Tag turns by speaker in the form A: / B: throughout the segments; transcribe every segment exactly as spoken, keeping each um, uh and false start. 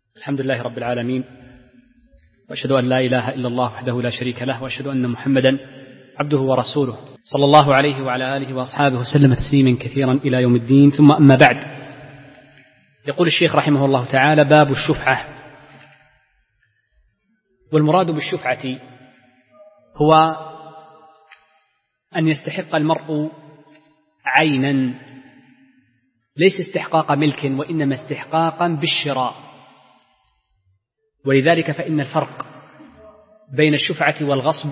A: الحمد لله رب العالمين، وأشهد أن لا إله إلا الله وحده لا شريك له، وأشهد أن محمدا عبده ورسوله صلى الله عليه وعلى آله وأصحابه وسلم تسليما كثيرا إلى يوم الدين. ثم أما بعد، يقول الشيخ رحمه الله تعالى: باب الشفعة. والمراد بالشفعة هو أن يستحق المرء عينا، ليس استحقاق ملك وإنما استحقاقا بالشراء. ولذلك فإن الفرق بين الشفعة والغصب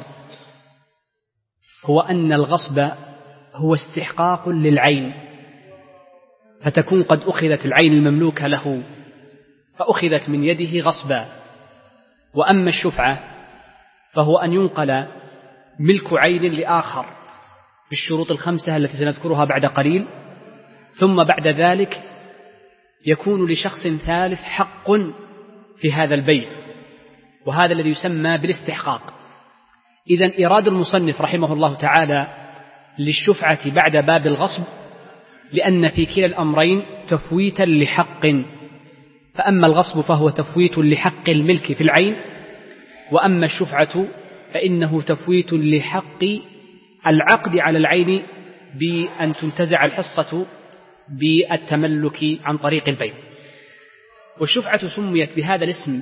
A: هو أن الغصب هو استحقاق للعين، فتكون قد أخذت العين المملوكة له فأخذت من يده غصبا. وأما الشفعة فهو أن ينقل ملك عين لآخر بالشروط الخمسة التي سنذكرها بعد قليل، ثم بعد ذلك يكون لشخص ثالث حق في هذا البيع، وهذا الذي يسمى بالاستحقاق. إذن إيراد المصنف رحمه الله تعالى للشفعة بعد باب الغصب لأن في كلا الأمرين تفويتا لحق، فأما الغصب فهو تفويت لحق الملك في العين، وأما الشفعة فإنه تفويت لحق العقد على العين بأن تنتزع الحصة بالتملك عن طريق البيع. والشفعة سميت بهذا الاسم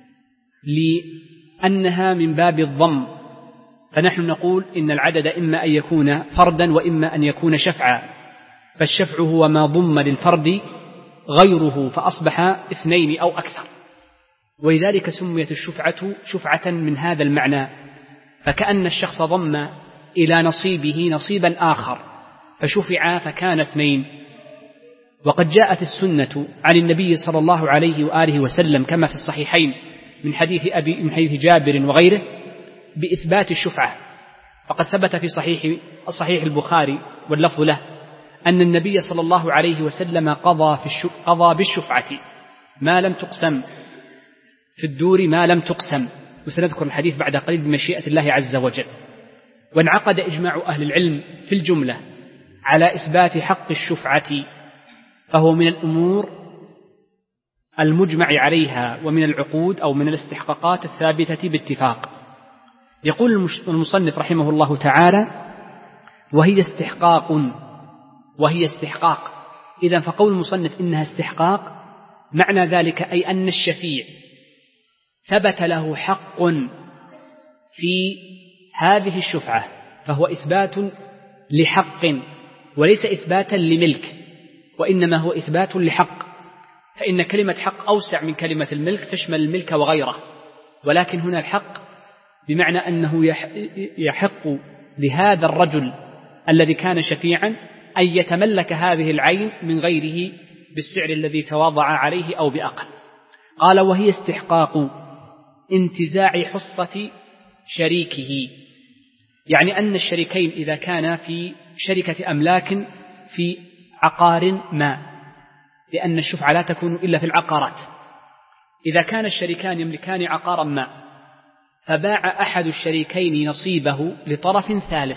A: لأنها من باب الضم، فنحن نقول إن العدد إما أن يكون فردا وإما أن يكون شفعا، فالشفع هو ما ضم للفرد غيره فأصبح اثنين أو أكثر، ولذلك سميت الشفعة شفعة من هذا المعنى، فكأن الشخص ضم إلى نصيبه نصيبا آخر فشفع فكان اثنين. وقد جاءت السنة عن النبي صلى الله عليه وآله وسلم كما في الصحيحين من حديث أبي من حديث جابر وغيره بإثبات الشفعة، فقد ثبت في صحيح صحيح البخاري واللفظ له أن النبي صلى الله عليه وسلم قضى في قضى بالشفعة ما لم تقسم في الدور ما لم تقسم، وسنذكر الحديث بعد قليل بمشيئة الله عز وجل. وانعقد إجماع أهل العلم في الجملة على إثبات حق الشفعة، فهو من الأمور المجمع عليها ومن العقود أو من الاستحقاقات الثابتة باتفاق. يقول المصنف رحمه الله تعالى: وهي استحقاق وهي استحقاق. إذن فقول المصنف إنها استحقاق معنى ذلك أي أن الشفيع ثبت له حق في هذه الشفعة، فهو إثبات لحق وليس إثباتا لملك، وإنما هو إثبات لحق، فإن كلمة حق أوسع من كلمة الملك، تشمل الملك وغيره، ولكن هنا الحق بمعنى أنه يحق لهذا الرجل الذي كان شفيعا أن يتملك هذه العين من غيره بالسعر الذي تواضع عليه أو بأقل. قال: وهي استحقاق انتزاع حصة شريكه، يعني أن الشريكين إذا كان في شركة أملاك في عقار ما، لأن الشفعة لا تكون إلا في العقارات، إذا كان الشريكان يملكان عقارا ما فباع أحد الشريكين نصيبه لطرف ثالث،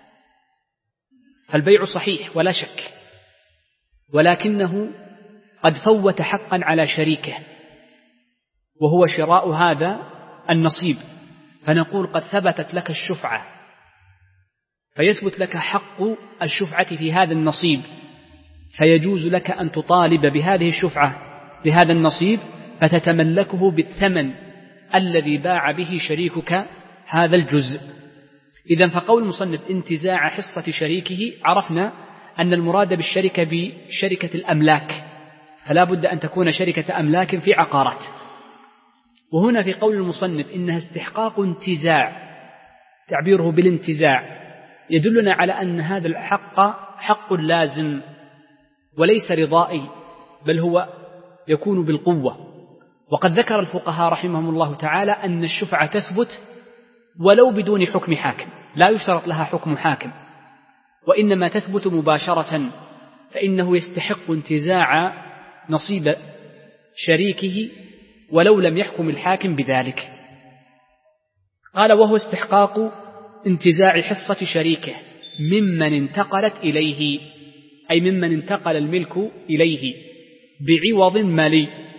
A: فالبيع صحيح ولا شك، ولكنه قد فوت حقا على شريكه وهو شراء هذا النصيب، فنقول قد ثبتت لك الشفعة، فيثبت لك حق الشفعة في هذا النصيب، فيجوز لك أن تطالب بهذه الشفعة لهذا النصيب فتتملكه بالثمن الذي باع به شريكك هذا الجزء. إذن فقول المصنف انتزاع حصة شريكه، عرفنا أن المراد بالشركة بشركة الأملاك، فلا بد أن تكون شركة أملاك في عقارات. وهنا في قول المصنف إنها استحقاق انتزاع، تعبيره بالانتزاع يدلنا على أن هذا الحق حق لازم وليس رضائي، بل هو يكون بالقوة. وقد ذكر الفقهاء رحمهم الله تعالى أن الشفعة تثبت ولو بدون حكم حاكم، لا يشترط لها حكم حاكم، وإنما تثبت مباشرة، فإنه يستحق انتزاع نصيب شريكه ولو لم يحكم الحاكم بذلك. قال: وهو استحقاق انتزاع حصة شريكه ممن انتقلت إليه، أي ممن انتقل الملك إليه بعوض مالي،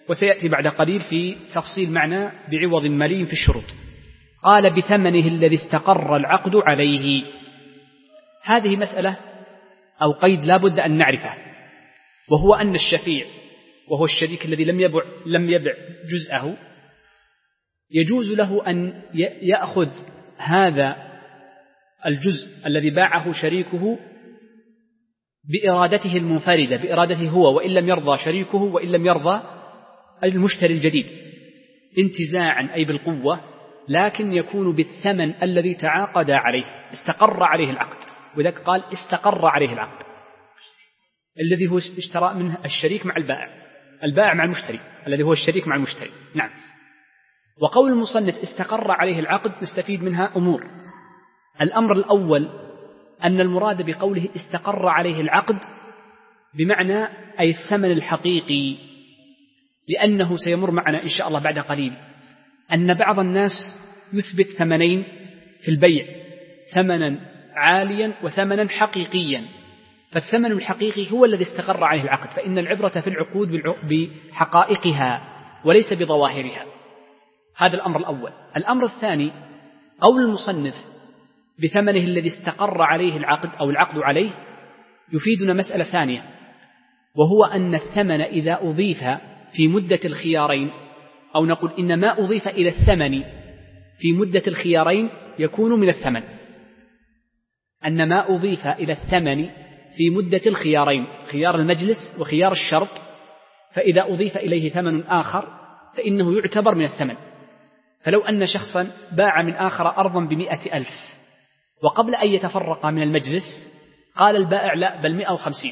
A: وسيأتي بعد قليل في تفصيل معنى بعوض مالي في الشروط. قال بثمنه الذي استقر العقد عليه. هذه مسألة أو قيد لا بد أن نعرفه، وهو أن الشفيع وهو الشريك الذي لم يبع, لم يبع جزءه يجوز له أن يأخذ هذا الجزء الذي باعه شريكه بإرادته المنفردة، بإرادته هو، وإن لم يرضى شريكه وإن لم يرضى المشتري الجديد، انتزاعا أي بالقوة، لكن يكون بالثمن الذي تعاقد عليه، استقر عليه العقد. وذلك قال استقر عليه العقد الذي هو اشترى منه الشريك مع البائع، البائع مع المشتري الذي هو الشريك مع المشتري. نعم. وقول المصنف استقر عليه العقد نستفيد منها أمور. الأمر الأول أن المراد بقوله استقر عليه العقد بمعنى أي الثمن الحقيقي، لأنه سيمر معنا إن شاء الله بعد قليل أن بعض الناس يثبت ثمنين في البيع، ثمنا عاليا وثمنا حقيقيا، فالثمن الحقيقي هو الذي استقر عليه العقد، فإن العبرة في العقود بحقائقها وليس بظواهرها. هذا الأمر الأول. الأمر الثاني قول المصنف بثمنه الذي استقر عليه العقد أو العقد عليه يفيدنا مسألة ثانية، وهو أن الثمن إذا أضيف في مدة الخيارين، أو نقول إن ما أضيف إلى الثمن في مدة الخيارين يكون من الثمن، أن ما أضيف إلى الثمن في مدة الخيارين، خيار المجلس وخيار الشرط، فإذا أضيف إليه ثمن آخر فإنه يعتبر من الثمن. فلو أن شخصا باع من آخر أرضا بمئة ألف، وقبل أن يتفرق من المجلس قال البائع لا بل مئة وخمسين،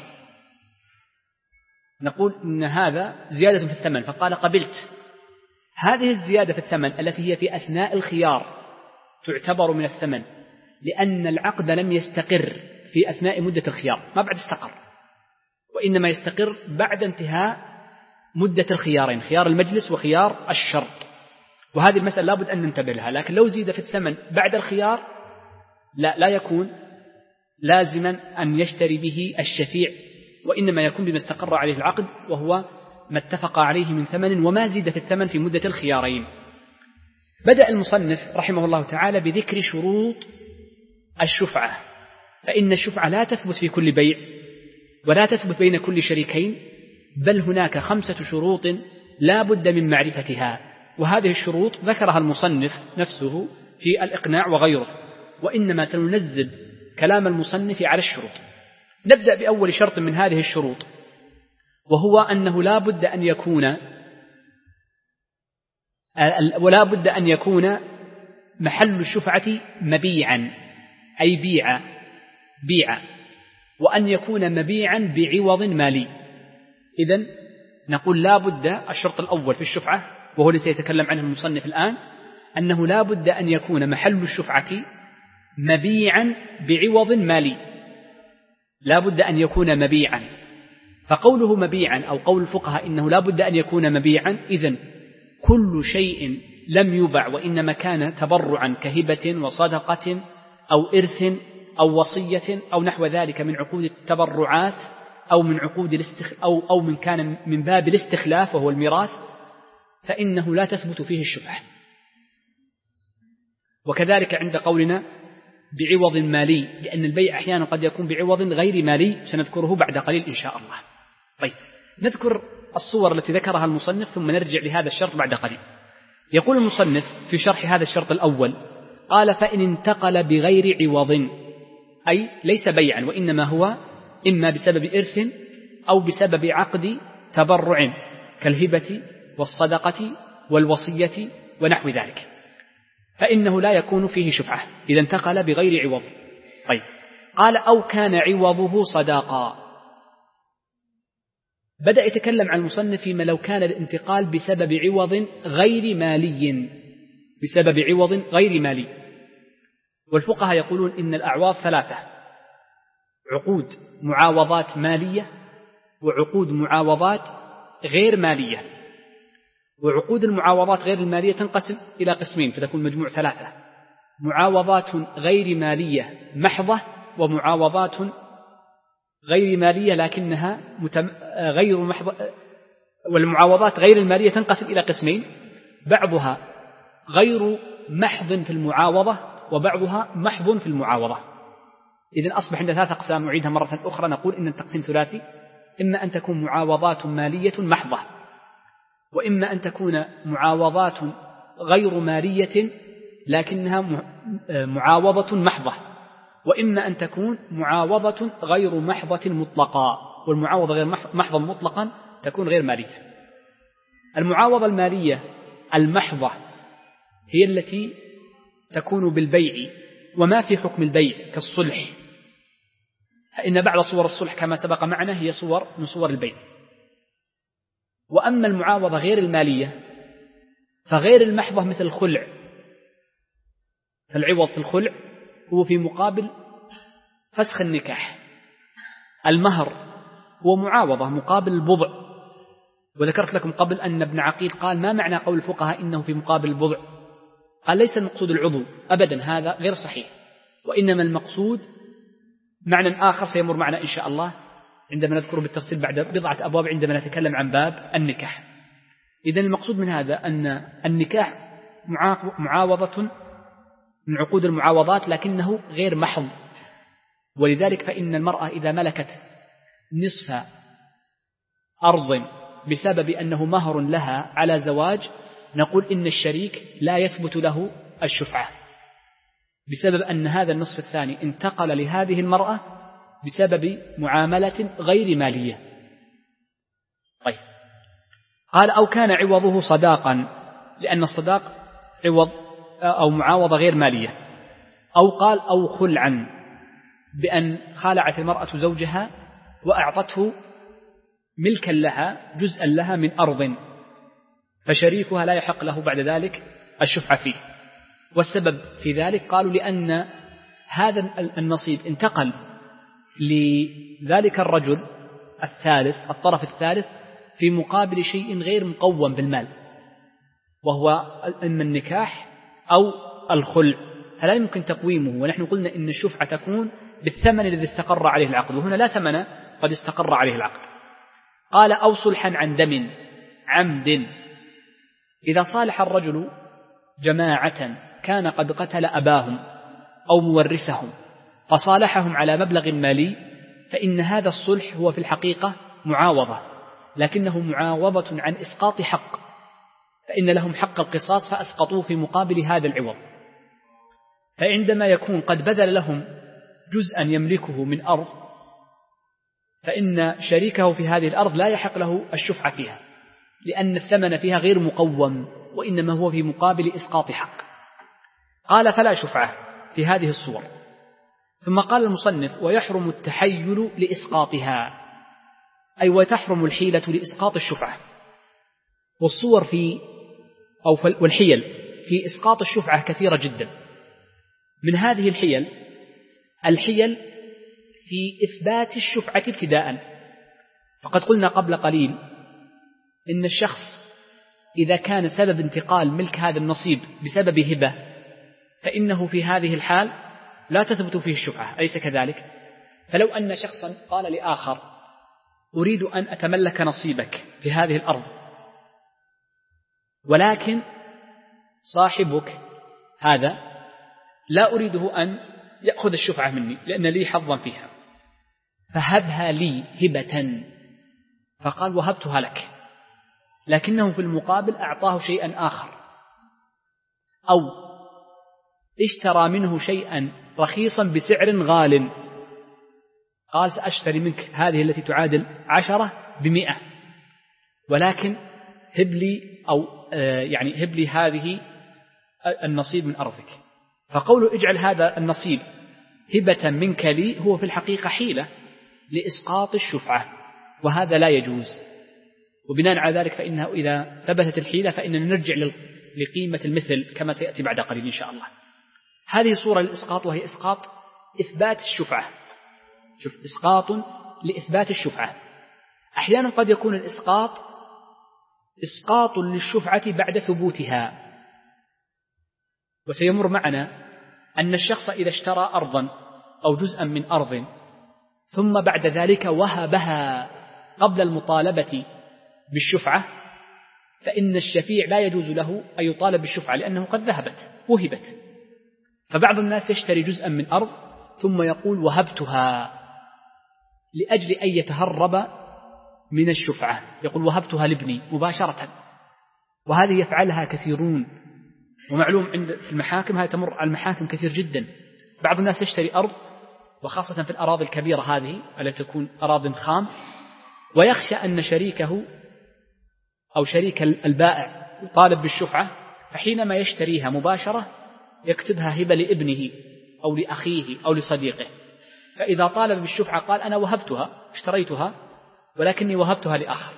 A: نقول إن هذا زيادة في الثمن، فقال قبلت. هذه الزيادة في الثمن التي هي في أثناء الخيار تعتبر من الثمن، لأن العقد لم يستقر في أثناء مدة الخيار، ما بعد استقر، وإنما يستقر بعد انتهاء مدة الخيارين، خيار المجلس وخيار الشرط. وهذه المسألة لابد أن ننتبه لها. لكن لو زيد في الثمن بعد الخيار لا, لا يكون لازما أن يشتري به الشفيع، وإنما يكون بما استقر عليه العقد، وهو ما اتفق عليه من ثمن وما زيد في الثمن في مدة الخيارين. بدأ المصنف رحمه الله تعالى بذكر شروط الشفعة، فإن الشفعة لا تثبت في كل بيع ولا تثبت بين كل شريكين، بل هناك خمسة شروط لا بد من معرفتها، وهذه الشروط ذكرها المصنف نفسه في الإقناع وغيره، وإنما سننزل كلام المصنف على الشروط. نبدأ بأول شرط من هذه الشروط، وهو أنه لا بد أن يكون ولا بد أن يكون محل الشفعة مبيعا، أي بيع بيع وأن يكون مبيعا بعوض مالي. إذن نقول لا بد، الشرط الأول في الشفعة وهو الذي سيتكلم عنه المصنف الآن، أنه لا بد أن يكون محل الشفعة مبيعا بعوض مالي، لا بد أن يكون مبيعا. فقوله مبيعا أو قول الفقهاء إنه لا بد أن يكون مبيعا، إذن كل شيء لم يبع وإنما كان تبرعا كهبة وصدقة أو إرث أو وصية أو نحو ذلك من عقود التبرعات أو من عقود الاستخ أو أو من كان من باب الاستخلاف وهو الميراث، فإنه لا تثبت فيه الشفعة. وكذلك عند قولنا بعوض مالي، لأن البيع أحيانا قد يكون بعوض غير مالي، سنذكره بعد قليل إن شاء الله. طيب، نذكر الصور التي ذكرها المصنف ثم نرجع لهذا الشرط بعد قليل. يقول المصنف في شرح هذا الشرط الأول قال فإن انتقل بغير عوض، أي ليس بيعا وإنما هو إما بسبب إرث أو بسبب عقد تبرع كالهبة والصدقة والوصية ونحو ذلك، فإنه لا يكون فيه شفعة إذا انتقل بغير عوض. طيب، قال أو كان عوضه صداقا. بدأ يتكلم عن المصنف فيما لو كان الانتقال بسبب عوض غير مالي، بسبب عوض غير مالي. والفقهاء يقولون إن الأعواض ثلاثة: عقود معاوضات مالية، وعقود معاوضات غير مالية. وعقود المعاوضات غير المالية تنقسم إلى قسمين فتكون مجموع ثلاثة: معاوضات غير مالية محضة، ومعاوضات غير مالية لكنها متم... غير محضة، والمعاوضات غير المالية تنقسم إلى قسمين، بعضها غير محض في المعاوضة وبعضها محض في المعاوضة. إذن أصبح عندنا ثلاث أقسام، نعيدها مرة أخرى، نقول إن التقسيم ثلاثي: إما أن تكون معاوضات مالية محضة، وإما أن تكون معاوضات غير مالية لكنها معاوضة محضة، وإما أن تكون معاوضة غير محضة مطلقة، والمعاوضة غير محضة مطلقا تكون غير مالية. المعاوضة المالية المحضة هي التي تكون بالبيع وما في حكم البيع كالصلح، فإن بعض صور الصلح كما سبق معنا هي صور من صور البيع. وأما المعاوضة غير المالية فغير المحضة مثل الخلع، فالعوض في الخلع هو في مقابل فسخ النكاح. المهر هو معاوضة مقابل البضع، وذكرت لكم قبل أن ابن عقيل قال: ما معنى قول الفقهاء إنه في مقابل البضع؟ قال: ليس المقصود العضو أبدا، هذا غير صحيح، وإنما المقصود معنى آخر سيمر معنا إن شاء الله عندما نذكره بالتفصيل بعد بضعة أبواب عندما نتكلم عن باب النكاح. إذن المقصود من هذا أن النكاح معاوضة من عقود المعاوضات لكنه غير محض، ولذلك فإن المرأة إذا ملكت نصف أرض بسبب أنه مهر لها على زواج نقول إن الشريك لا يثبت له الشفعة، بسبب أن هذا النصف الثاني انتقل لهذه المرأة بسبب معاملة غير مالية. طيب، قال: أو كان عوضه صداقا، لأن الصداق عوض أو معاوضة غير مالية. أو قال: أو خلعا، بأن خالعت المرأة زوجها وأعطته ملكا لها جزءا لها من أرض، فشريكها لا يحق له بعد ذلك الشفعة فيه. والسبب في ذلك قالوا لأن هذا النصيب انتقل لذلك الرجل الثالث، الطرف الثالث، في مقابل شيء غير مقوم بالمال، وهو إما النكاح أو الخلع، فلا يمكن تقويمه. ونحن قلنا إن الشفعة تكون بالثمن الذي استقر عليه العقد، وهنا لا ثمن قد استقر عليه العقد. قال: أو صلحا عن دم عمد، إذا صالح الرجل جماعة كان قد قتل أباهم أو مورثهم فصالحهم على مبلغ مالي، فإن هذا الصلح هو في الحقيقة معاوضة، لكنه معاوضة عن إسقاط حق، فإن لهم حق القصاص فأسقطوه في مقابل هذا العوض. فعندما يكون قد بذل لهم جزءا يملكه من أرض، فإن شريكه في هذه الأرض لا يحق له الشفعة فيها، لأن الثمن فيها غير مقوم، وإنما هو في مقابل إسقاط حق. قال: فلا شفعة في هذه الصور. ثم قال المصنف: ويحرم التحيل لإسقاطها، أي وتحرم الحيلة لإسقاط الشفعة. والصور في أو والحيل في إسقاط الشفعة كثيرة جدا. من هذه الحيل الحيل في إثبات الشفعة ابتداء، فقد قلنا قبل قليل إن الشخص إذا كان سبب انتقال ملك هذا النصيب بسبب هبة، فإنه في هذه الحال لا تثبت فيه الشفعة، أليس كذلك؟ فلو أن شخصا قال لآخر: أريد أن أتملك نصيبك في هذه الأرض، ولكن صاحبك هذا لا أريده أن يأخذ الشفعة مني لأن لي حظا فيها، فهبها لي هبة، فقال: وهبتها لك، لكنه في المقابل أعطاه شيئا آخر، أو اشترى منه شيئا رخيصا بسعر غال، قال: سأشتري منك هذه التي تعادل عشرة بمئة، ولكن هب لي أو يعني هب لي هذه النصيب من أرضك. فقوله اجعل هذا النصيب هبة منك لي هو في الحقيقة حيلة لإسقاط الشفعة، وهذا لا يجوز. وبناء على ذلك فإنه إذا ثبتت الحيلة فإننا نرجع لقيمة المثل كما سيأتي بعد قليل إن شاء الله. هذه صورة للإسقاط، وهي إسقاط إثبات الشفعة. شوف، إسقاط لإثبات الشفعة. أحيانا قد يكون الإسقاط إسقاط للشفعة بعد ثبوتها، وسيمر معنا أن الشخص إذا اشترى أرضا أو جزءا من أرض ثم بعد ذلك وهبها قبل المطالبة بالشفعة فإن الشفيع لا يجوز له أن يطالب بالشفعة لأنه قد ذهبت وهبت. فبعض الناس يشتري جزءا من أرض ثم يقول وهبتها لأجل أن يتهرب من الشفعة، يقول وهبتها لابني مباشرة، وهذه يفعلها كثيرون، ومعلوم عند في المحاكم هذه تمر على المحاكم كثير جدا. بعض الناس يشتري أرض وخاصة في الأراضي الكبيرة هذه التي تكون أراضي خام، ويخشى أن شريكه أو شريك البائع يطالب بالشفعة، فحينما يشتريها مباشرة يكتبها هبة لابنه أو لأخيه أو لصديقه، فإذا طالب بالشفعة قال أنا وهبتها اشتريتها ولكني وهبتها لآخر،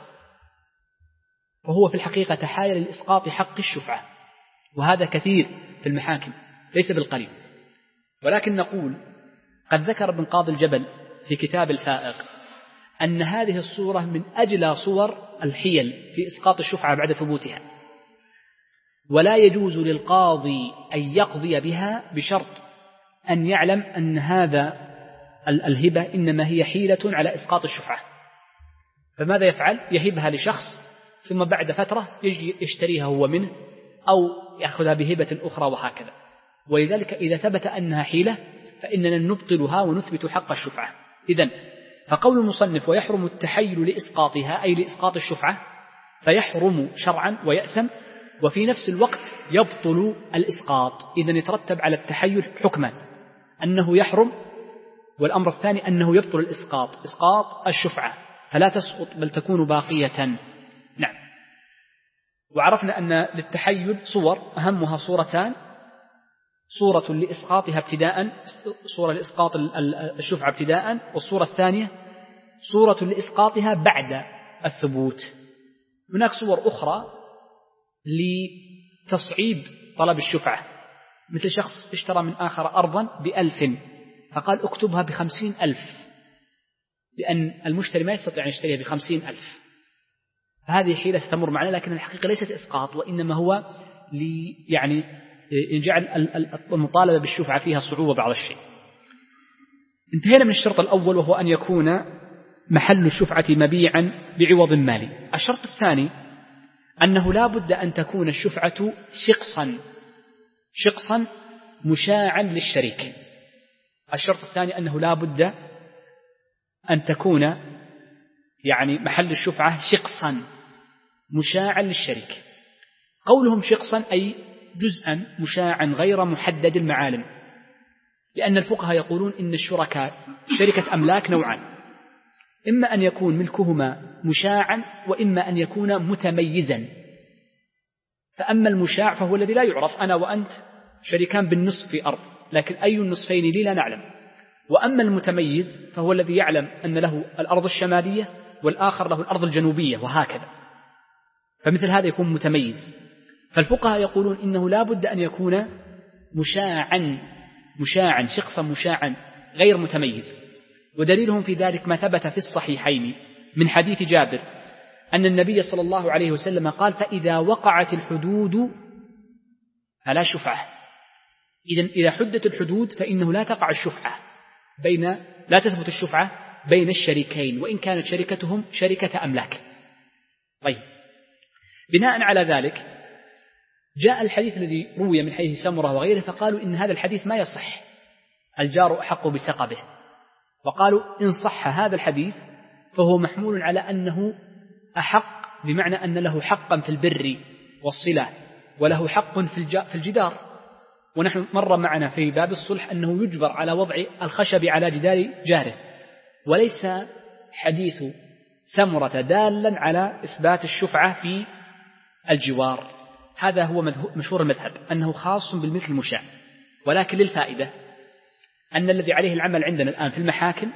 A: وهو في الحقيقة تحايل لإسقاط حق الشفعة، وهذا كثير في المحاكم ليس بالقليل. ولكن نقول قد ذكر ابن قاضي الجبل في كتاب الفائق أن هذه الصورة من أجلى صور الحيل في إسقاط الشفعة بعد ثبوتها، ولا يجوز للقاضي أن يقضي بها بشرط أن يعلم أن هذا الهبة إنما هي حيلة على إسقاط الشفعة. فماذا يفعل؟ يهبها لشخص ثم بعد فترة يجي يشتريها هو منه أو يأخذها بهبة أخرى وهكذا. ولذلك إذا ثبت أنها حيلة فإننا نبطلها ونثبت حق الشفعة. إذن فقول المصنف ويحرم التحيل لإسقاطها أي لإسقاط الشفعة فيحرم شرعا ويأثم، وفي نفس الوقت يبطل الإسقاط. إذن يترتب على التحيل حكما أنه يحرم، والأمر الثاني أنه يبطل الإسقاط، إسقاط الشفعة فلا تسقط بل تكون باقية. نعم. وعرفنا أن للتحيل صور أهمها صورتان، صورة لإسقاطها ابتداء، صورة لإسقاط الشفعة ابتداء، والصورة الثانية صورة لإسقاطها بعد الثبوت. هناك صور أخرى لتصعيب طلب الشفعة، مثل شخص اشترى من آخر أرضا بألف فقال اكتبها بخمسين ألف، لأن المشتري ما يستطيع أن يشتريها بخمسين ألف، فهذه حيلة ستمر معنا، لكن الحقيقة ليست إسقاط، وإنما هو لي يعني يجعل المطالبة بالشفعة فيها صعوبة بعض الشيء. انتهينا من الشرط الأول وهو أن يكون محل الشفعة مبيعا بعوض مالي. الشرط الثاني أنه لا بد أن تكون الشفعة شقصا شقصا مشاعا للشريك. الشرط الثاني أنه لا بد أن تكون يعني محل الشفعة شقصا مشاعا للشريك. قولهم شقصا أي جزءا مشاعا غير محدد المعالم، لأن الفقهاء يقولون إن الشركاء شركة أملاك نوعان، إما أن يكون ملكهما مشاعا وإما أن يكون متميزا. فأما المشاع فهو الذي لا يعرف، أنا وأنت شريكان بالنصف في أرض لكن أي النصفين لي لا نعلم. وأما المتميز فهو الذي يعلم أن له الأرض الشمالية والآخر له الأرض الجنوبية وهكذا، فمثل هذا يكون متميز. فالفقهاء يقولون إنه لا بد أن يكون مشاعا مشاعا شخصا مشاعا غير متميز. ودليلهم في ذلك ما ثبت في الصحيحين من حديث جابر أن النبي صلى الله عليه وسلم قال فإذا وقعت الحدود فلا شفعة. إذن إذا حدت الحدود فإنه لا تقع الشفعة بين لا تثبت الشفعة بين الشريكين وإن كانت شركتهم شركة أملاك. طيب، بناء على ذلك جاء الحديث الذي روي من حديث سمرة وغيره فقالوا إن هذا الحديث ما يصح، الجار أحق بسقبه. وقالوا إن صح هذا الحديث فهو محمول على أنه أحق بمعنى أن له حقا في البر والصلة وله حق في الجدار. ونحن مر معنا في باب الصلح أنه يجبر على وضع الخشب على جدار جاره، وليس حديث سمرة دالا على إثبات الشفعة في الجوار. هذا هو مشهور المذهب أنه خاص بالملك المشاع. ولكن للفائدة أن الذي عليه العمل عندنا الآن في المحاكم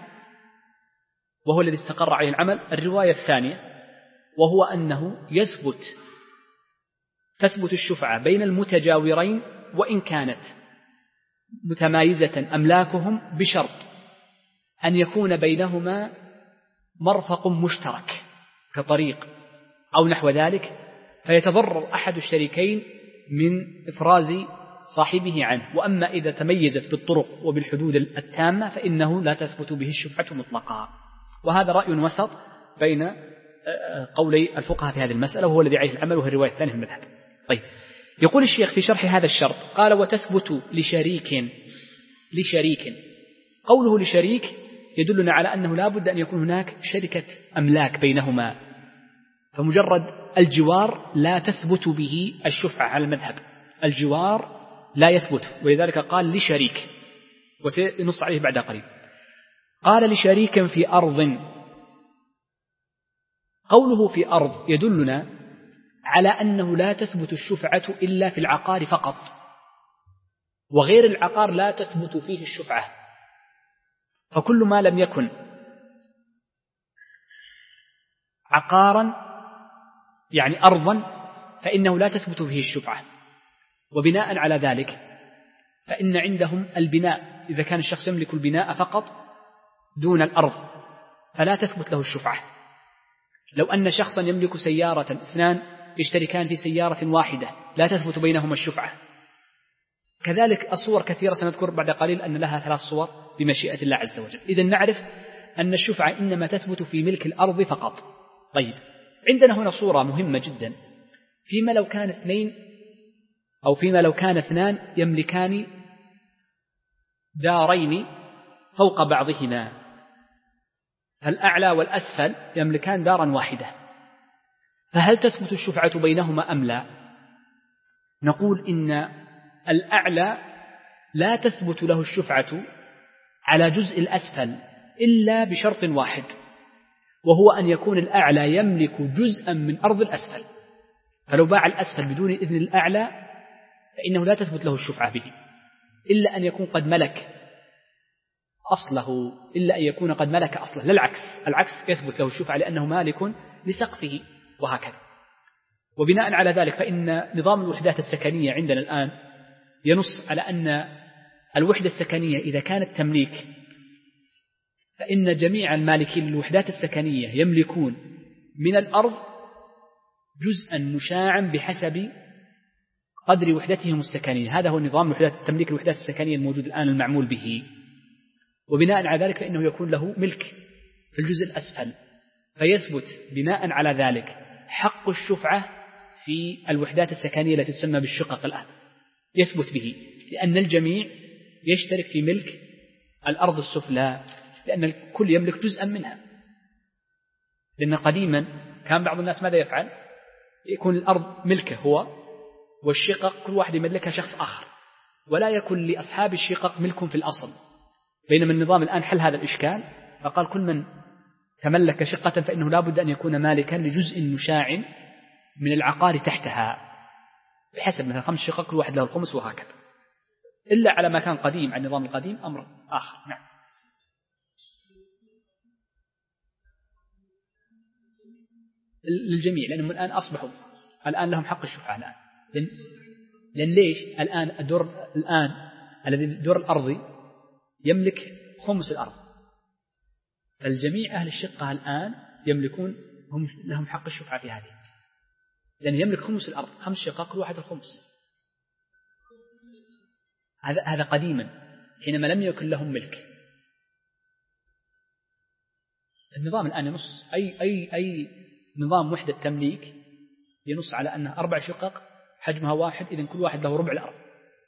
A: وهو الذي استقر عليه العمل الرواية الثانية، وهو أنه يثبت تثبت الشفعة بين المتجاورين وإن كانت متمايزة أملاكهم بشرط أن يكون بينهما مرفق مشترك كطريق أو نحو ذلك، فيتضرر أحد الشريكين من إفراز صاحبه عنه. وأما إذا تميزت بالطرق وبالحدود التامة فإنه لا تثبت به الشفعة مطلقا. وهذا رأي وسط بين قولي الفقهاء في هذه المسألة، وهو الذي عليه العمل، وهي الرواية الثانية في المذهب. طيب، يقول الشيخ في شرح هذا الشرط قال: وتثبت لشريك. لشريك، قوله لشريك يدلنا على أنه لا بد أن يكون هناك شركة أملاك بينهما، فمجرد الجوار لا تثبت به الشفعة على المذهب، الجوار لا يثبت، ولذلك قال لشريك، وسينص عليه بعد قليل. قال لشريك في أرض، قوله في أرض يدلنا على أنه لا تثبت الشفعة إلا في العقار فقط، وغير العقار لا تثبت فيه الشفعة، فكل ما لم يكن عقارا يعني أرضا فإنه لا تثبت فيه الشفعة. وبناء على ذلك فإن عندهم البناء، إذا كان الشخص يملك البناء فقط دون الأرض فلا تثبت له الشفعة. لو أن شخصا يملك سيارة، اثنان يشتركان في سيارة واحدة لا تثبت بينهما الشفعة. كذلك الصور كثيرة سنذكر بعد قليل أن لها ثلاث صور بمشيئة الله عز وجل. إذن نعرف أن الشفعة إنما تثبت في ملك الأرض فقط. طيب، عندنا هنا صورة مهمة جدا، فيما لو كان اثنين أو فيما لو كان اثنان يملكان دارين فوق بعضهما، الأعلى والأسفل يملكان دارا واحدة، فهل تثبت الشفعة بينهما أم لا؟ نقول إن الأعلى لا تثبت له الشفعة على جزء الأسفل إلا بشرط واحد، وهو أن يكون الأعلى يملك جزءا من أرض الأسفل، فلو باع الأسفل بدون إذن الأعلى فإنه لا تثبت له الشفعة به، إلا أن يكون قد ملك أصله، إلا أن يكون قد ملك أصله، لا العكس، العكس يثبت له الشفعة لأنه مالك لسقفه، وهكذا. وبناء على ذلك فإن نظام الوحدات السكنية عندنا الآن ينص على أن الوحدة السكنية إذا كانت تمليك فإن جميع المالكين للوحدات السكنية يملكون من الأرض جزءا مشاعا بحسب قدر وحدتهم السكنية. هذا هو نظام الوحدات، تمليك الوحدات السكنية الموجود الآن المعمول به. وبناء على ذلك فإنه يكون له ملك في الجزء الأسفل، فيثبت بناء على ذلك حق الشفعة في الوحدات السكنية التي تسمى بالشقق الآن، يثبت به، لأن الجميع يشترك في ملك الأرض السفلى، لأن الكل يملك جزءا منها. لأن قديما كان بعض الناس ماذا يفعل؟ يكون الأرض ملكه هو، والشقق كل واحد يملكها شخص آخر، ولا يكون لأصحاب الشقق ملك في الأصل. بينما النظام الآن حل هذا الإشكال، فقال كل من تملك شقة فإنه لا بد أن يكون مالكا لجزء مشاع من العقار تحتها، بحسب مثلا خمس شقق كل واحد له الخمس، وهكذا، إلا على ما كان قديم عن النظام القديم أمر آخر. نعم. للجميع، لأنهم الآن أصبحوا الآن لهم حق الشفعة الآن. لأن, لأن ليش الآن الدور الآن الذي الدور الأرضي يملك خمس الأرض، فالجميع أهل الشقة الآن يملكون، هم لهم حق الشفعة في هذه، لأن يملك خمس الأرض، خمس شقق كل واحد الخمس. هذا هذا قديما حينما لم يكن لهم ملك. النظام الآن ينص أي أي أي نظام وحدة تمليك ينص على أنها أربع شقق حجمها واحد، إذن كل واحد له ربع الأرض،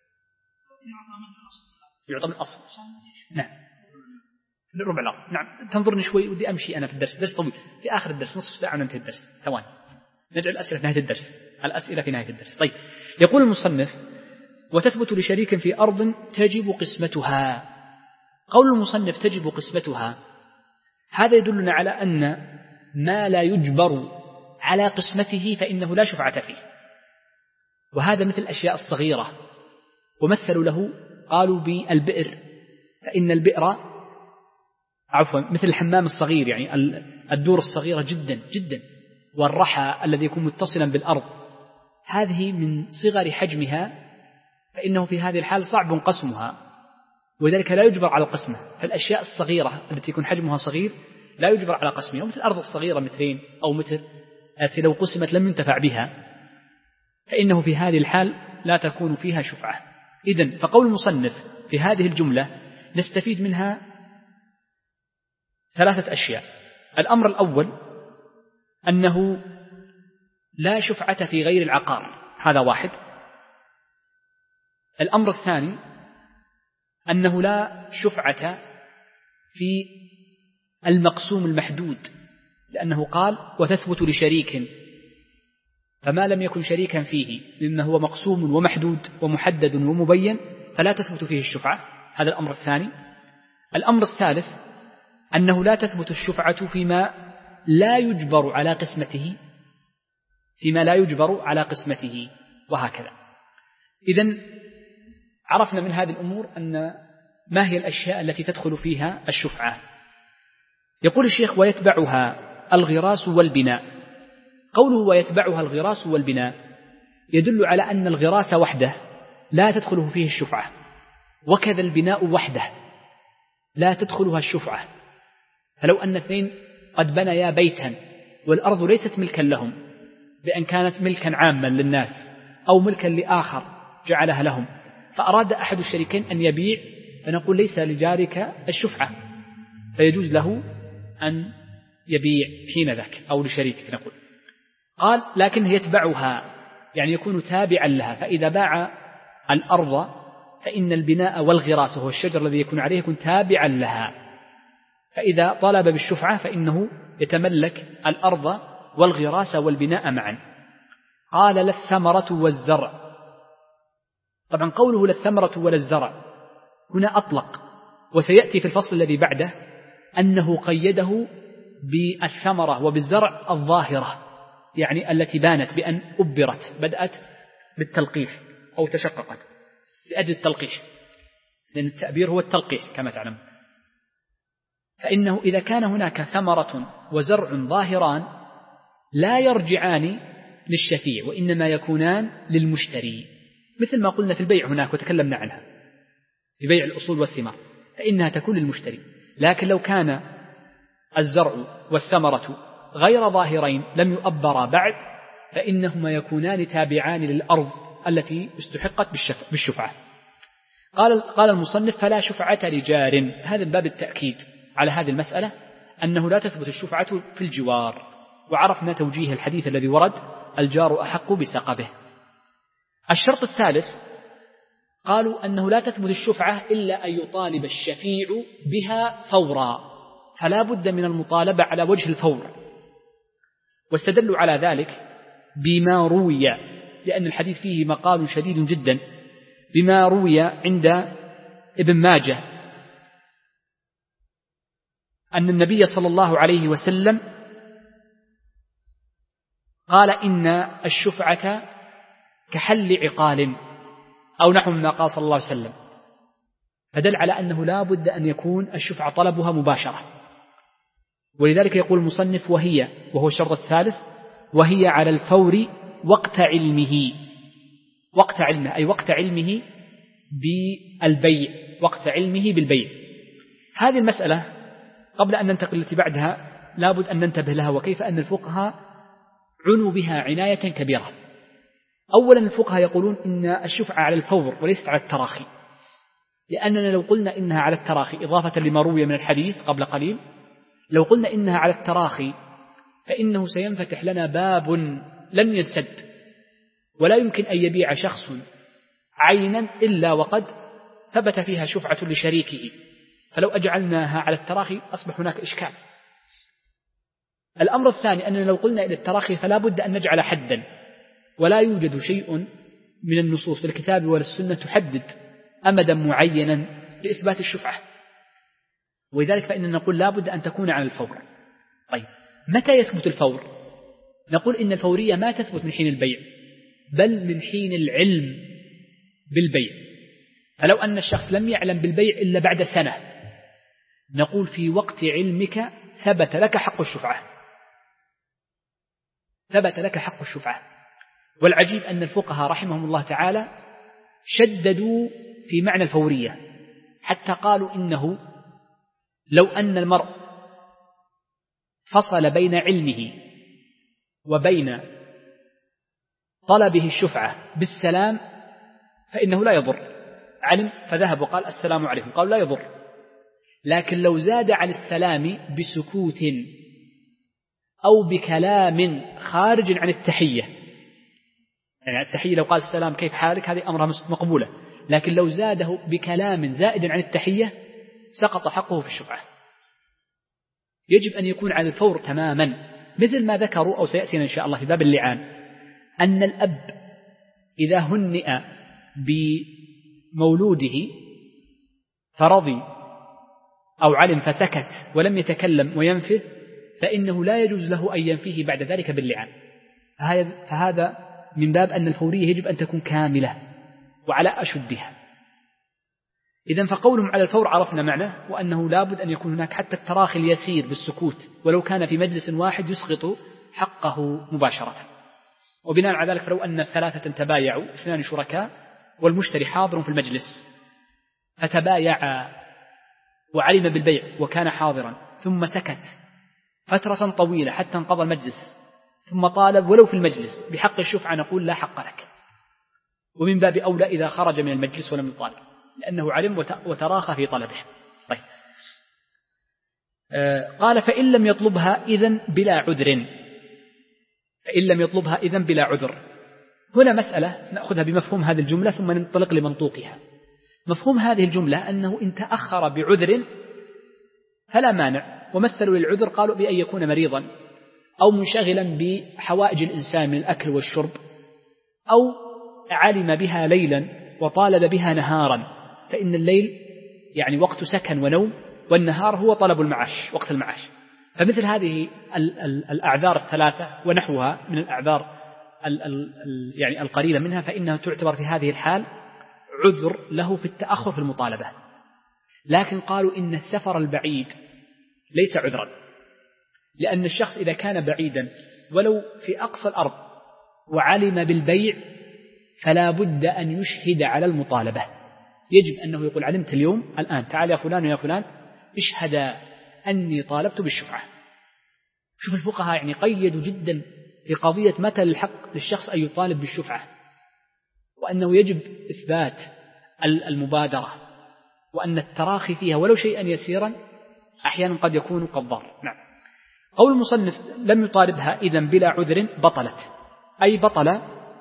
A: يعطى من الأصل. نعم، ربع الأرض. نعم. تنظرني شوي، ودي أمشي أنا في الدرس، درس طويل، في آخر الدرس نصف ساعة وننتهي الدرس، ثواني نجعل الأسئلة في نهاية الدرس، الأسئلة في نهاية الدرس. طيب، يقول المصنف: وتثبت لشريك في أرض تجب قسمتها. قول المصنف تجب قسمتها، هذا يدلنا على أن ما لا يجبر على قسمته فإنه لا شفعة فيه، وهذا مثل الأشياء الصغيرة. ومثلوا له قالوا بالبئر، فإن البئر عفوا مثل الحمام الصغير، يعني الدور الصغيرة جدا جدا، والرحى الذي يكون متصلا بالأرض، هذه من صغر حجمها، فإنه في هذه الحال صعب قسمها، ولذلك لا يجبر على القسمة. فالأشياء الصغيرة التي يكون حجمها صغير لا يجبر على قسمها، ومثل الأرض الصغيرة مترين أو متر التي لو قسمت لم ينتفع بها، فإنه في هذه الحال لا تكون فيها شفعة. إذن فقول المصنف في هذه الجملة نستفيد منها ثلاثة أشياء. الأمر الأول أنه لا شفعة في غير العقار، هذا واحد. الأمر الثاني أنه لا شفعة في المقسوم المحدود، لأنه قال وتثبت لشريك، فما لم يكن شريكا فيه لأنه هو مقسوم ومحدود ومحدد ومبين فلا تثبت فيه الشفعة. هذا الأمر الثاني. الأمر الثالث أنه لا تثبت الشفعة فيما لا يجبر على قسمته فيما لا يجبر على قسمته وهكذا. إذن عرفنا من هذه الأمور أن ما هي الأشياء التي تدخل فيها الشفعة. يقول الشيخ ويتبعها الغراس والبناء. قوله ويتبعها الغراس والبناء يدل على أن الغراس وحده لا تدخله فيه الشفعة، وكذا البناء وحده لا تدخلها الشفعة. فلو أن اثنين قد بنيا بيتا والأرض ليست ملكا لهم بأن كانت ملكا عاما للناس أو ملكا لآخر جعلها لهم، فأراد أحد الشريكين أن يبيع، فنقول ليس لجارك الشفعة، فيجوز له أن يبيع حين ذاك أو لشريكك نقول. قال لكن يتبعها يعني يكون تابعا لها، فإذا باع الأرض فإن البناء والغراس وهو الشجر الذي يكون عليه يكون تابعا لها، فإذا طلب بالشفعة فإنه يتملك الأرض والغراس والبناء معا. قال لا الثمرة والزرع. طبعا قوله لا الثمرة ولا الزرع هنا أطلق، وسيأتي في الفصل الذي بعده أنه قيده بالثمرة وبالزرع الظاهرة، يعني التي بانت بأن أبرت، بدأت بالتلقيح أو تشققت لأجل التلقيح، لأن التأبير هو التلقيح كما تعلم. فإنه إذا كان هناك ثمرة وزرع ظاهران لا يرجعان للشفيع وإنما يكونان للمشتري، مثل ما قلنا في البيع هناك وتكلمنا عنها في بيع الأصول والثمار، فإنها تكون للمشتري. لكن لو كان الزرع والثمرة غير ظاهرين لم يؤبرا بعد فإنهما يكونان تابعان للأرض التي استحقت بالشفعة. قال قال المصنف فلا شفعة لجار. هذا باب التأكيد على هذه المسألة أنه لا تثبت الشفعة في الجوار، وعرفنا توجيه الحديث الذي ورد الجار أحق بسقبه. الشرط الثالث قالوا أنه لا تثبت الشفعة إلا أن يطالب الشفيع بها فورا، فلا بد من المطالبة على وجه الفور. واستدلوا على ذلك بما روي، لأن الحديث فيه مقال شديد جدا، بما روي عند ابن ماجه أن النبي صلى الله عليه وسلم قال إن الشفعة كحل عقال أو نحو ما قال صلى الله عليه وسلم، فدل على أنه لا بد أن يكون الشفعة طلبها مباشرة. ولذلك يقول المصنف وهي، وهو الشرط الثالث، وهي على الفور وقت علمه. وقت علمه أي وقت علمه بالبيع، وقت علمه بالبيع. هذه المسألة قبل أن ننتقل التي بعدها لابد أن ننتبه لها، وكيف أن الفقهاء عنوا بها عناية كبيرة. أولا الفقهاء يقولون إن الشفعة على الفور وليست على التراخي، لأننا لو قلنا إنها على التراخي إضافة لما روي من الحديث قبل قليل، لو قلنا إنها على التراخي فإنه سينفتح لنا باب لن ينسد، ولا يمكن أن يبيع شخص عينا إلا وقد ثبت فيها شفعة لشريكه، فلو أجعلناها على التراخي أصبح هناك إشكال. الأمر الثاني أننا لو قلنا إلى التراخي فلا بد أن نجعل حدا، ولا يوجد شيء من النصوص في الكتاب ولا السنة تحدد أمدا معينا لإثبات الشفعة، ولذلك فإننا نقول لا بد أن تكون على الفور. طيب متى يثبت الفور؟ نقول إن الفورية ما تثبت من حين البيع بل من حين العلم بالبيع. فلو أن الشخص لم يعلم بالبيع إلا بعد سنة نقول في وقت علمك ثبت لك حق الشفعة، ثبت لك حق الشفعة. والعجيب أن الفقهاء رحمهم الله تعالى شددوا في معنى الفورية، حتى قالوا إنه لو أن المرء فصل بين علمه وبين طلبه الشفعة بالسلام فإنه لا يضر، علم فذهب وقال السلام عليكم قالوا لا يضر. لكن لو زاد على السلام بسكوت أو بكلام خارج عن التحية. يعني التحية لو قال السلام كيف حالك هذه أمرها مقبولة، لكن لو زاده بكلام زائد عن التحية سقط حقه في الشفعة. يجب أن يكون على الفور تماما، مثل ما ذكروا أو سيأتينا إن شاء الله في باب اللعان أن الأب إذا هنئ بمولوده فرضي أو علم فسكت ولم يتكلم وينفه فإنه لا يجوز له أن ينفيه بعد ذلك باللعان. فهذا من باب أن الفورية يجب أن تكون كاملة وعلى أشدها. إذن فقولهم على الفور عرفنا معناه، وأنه لابد أن يكون هناك حتى التراخي اليسير بالسكوت ولو كان في مجلس واحد يسقط حقه مباشرة. وبناء على ذلك فلو أن الثلاثة تبايعوا اثنان شركاء والمشتري حاضر في المجلس فتبايع وعلم بالبيع وكان حاضرا ثم سكت فترة طويلة حتى انقضى المجلس ثم طالب ولو في المجلس بحق الشفعة، نقول لا حق لك، ومن باب أولى إذا خرج من المجلس ولم يطالب لأنه علم وتراخى في طلبه. طيب. آه قال فإن لم يطلبها إذن بلا عذر، فإن لم يطلبها إذن بلا عذر. هنا مسألة نأخذها بمفهوم هذه الجملة ثم ننطلق لمنطوقها. مفهوم هذه الجملة أنه إن تأخر بعذر فلا مانع، ومثلوا للعذر قالوا بأن يكون مريضا أو منشغلا بحوائج الإنسان من الأكل والشرب، أو علم بها ليلا وطالب بها نهارا، فإن الليل يعني وقت سكن ونوم والنهار هو طلب المعاش وقت المعاش. فمثل هذه الأعذار الثلاثة ونحوها من الأعذار يعني القليلة منها فإنها تعتبر في هذه الحال عذر له في التأخر في المطالبة. لكن قالوا إن السفر البعيد ليس عذرا، لأن الشخص إذا كان بعيدا ولو في أقصى الأرض وعلم بالبيع فلا بد أن يشهد على المطالبة. يجب أنه يقول علمت اليوم الآن تعال يا فلان ويا فلان اشهد أني طالبت بالشفعة. شوف الفقهاء يعني قيدوا جدا في قضية متى الحق للشخص أن يطالب بالشفعة، وأنه يجب إثبات المبادرة، وأن التراخي فيها ولو شيئا يسيرا أحيانا قد يكون قد ضر. نعم. قول المصنف لم يطالبها إذن بلا عذر بطلت، أي بطل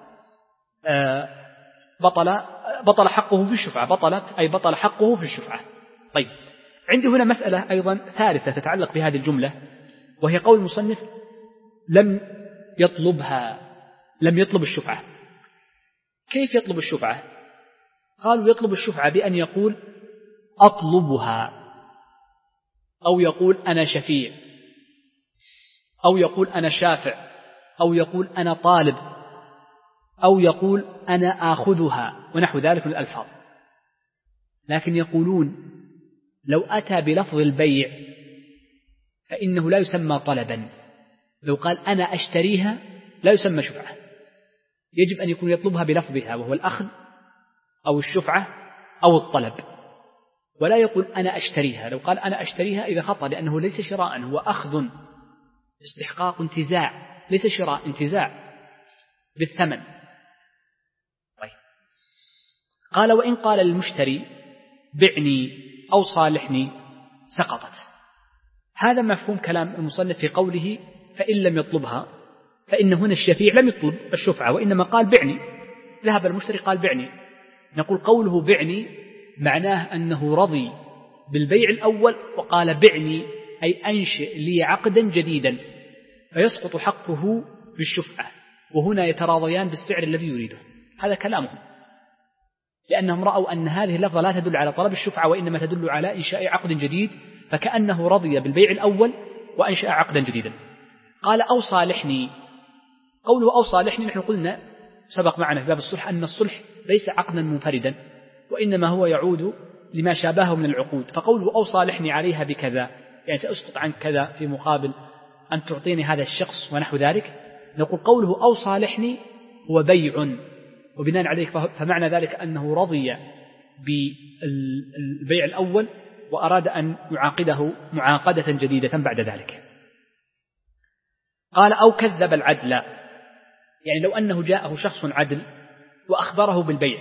A: آه بطل بطل حقه في الشفعة، بطلت أي بطل حقه في الشفعة. طيب، عندي هنا مسألة أيضا ثالثة تتعلق بهذه الجملة، وهي قول المصنف لم يطلبها، لم يطلب الشفعة. كيف يطلب الشفعة؟ قالوا يطلب الشفعة بأن يقول أطلبها، أو يقول أنا شفيع، أو يقول أنا شافع، أو يقول أنا طالب، أو يقول أنا آخذها ونحو ذلك من الألفاظ. لكن يقولون لو أتى بلفظ البيع فإنه لا يسمى طلبا. لو قال أنا أشتريها لا يسمى شفعة، يجب أن يكون يطلبها بلفظها وهو الأخذ أو الشفعة أو الطلب، ولا يقول أنا أشتريها. لو قال أنا أشتريها إذا خطأ، لأنه ليس شراء، هو أخذ استحقاق انتزاع، ليس شراء، انتزاع بالثمن. طيب. قال وإن قال للمشتري بعني أو صالحني سقطت. هذا مفهوم كلام المصنف في قوله فإن لم يطلبها، فإن هنا الشفيع لم يطلب الشفعة وإنما قال بعني، ذهب المشتري قال بعني. نقول قوله بعني معناه أنه رضي بالبيع الأول وقال بعني أي أنشئ لي عقدا جديدا، فيسقط حقه بالشفعة، وهنا يتراضيان بالسعر الذي يريده. هذا كلامهم، لأنهم رأوا أن هذه اللفظة لا تدل على طلب الشفعة وإنما تدل على إنشاء عقد جديد، فكأنه رضي بالبيع الأول وأنشأ عقدا جديدا. قال أو صالحني، قوله أو صالحني نحن قلنا سبق معنا في باب الصلح أن الصلح ليس عقدا منفردا، وإنما هو يعود لما شابهه من العقود. فقوله أو صالحني عليها بكذا يعني سأسقط عنك كذا في مقابل أن تعطيني هذا الشخص ونحو ذلك. نقول قوله أو صالحني هو بيع، وبناء عليه فمعنى ذلك أنه رضي بالبيع الأول وأراد أن يعاقده معاقدة جديدة بعد ذلك. قال أو كذب العدل، يعني لو أنه جاءه شخص عدل وأخبره بالبيع،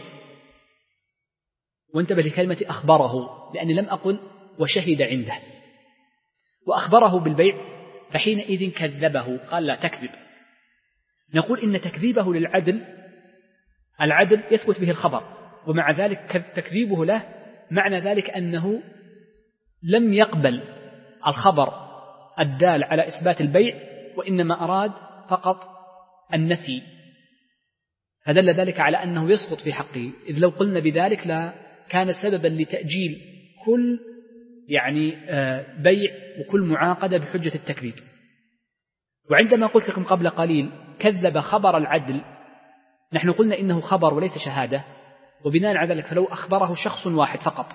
A: وانتبه لكلمة أخبره لأني لم أقل وشهد عنده، وأخبره بالبيع فحينئذ كذبه قال لا تكذب. نقول إن تكذيبه للعدل العدل يثبت به الخبر، ومع ذلك تكذيبه له معنى ذلك أنه لم يقبل الخبر الدال على إثبات البيع، وإنما أراد فقط النفي، فدل ذلك على أنه يسقط في حقه. إذ لو قلنا بذلك لا كان سببا لتأجيل كل يعني بيع وكل معاقدة بحجة التكذيب. وعندما قلت لكم قبل قليل كذب خبر العدل، نحن قلنا إنه خبر وليس شهادة، وبناء على ذلك فلو أخبره شخص واحد فقط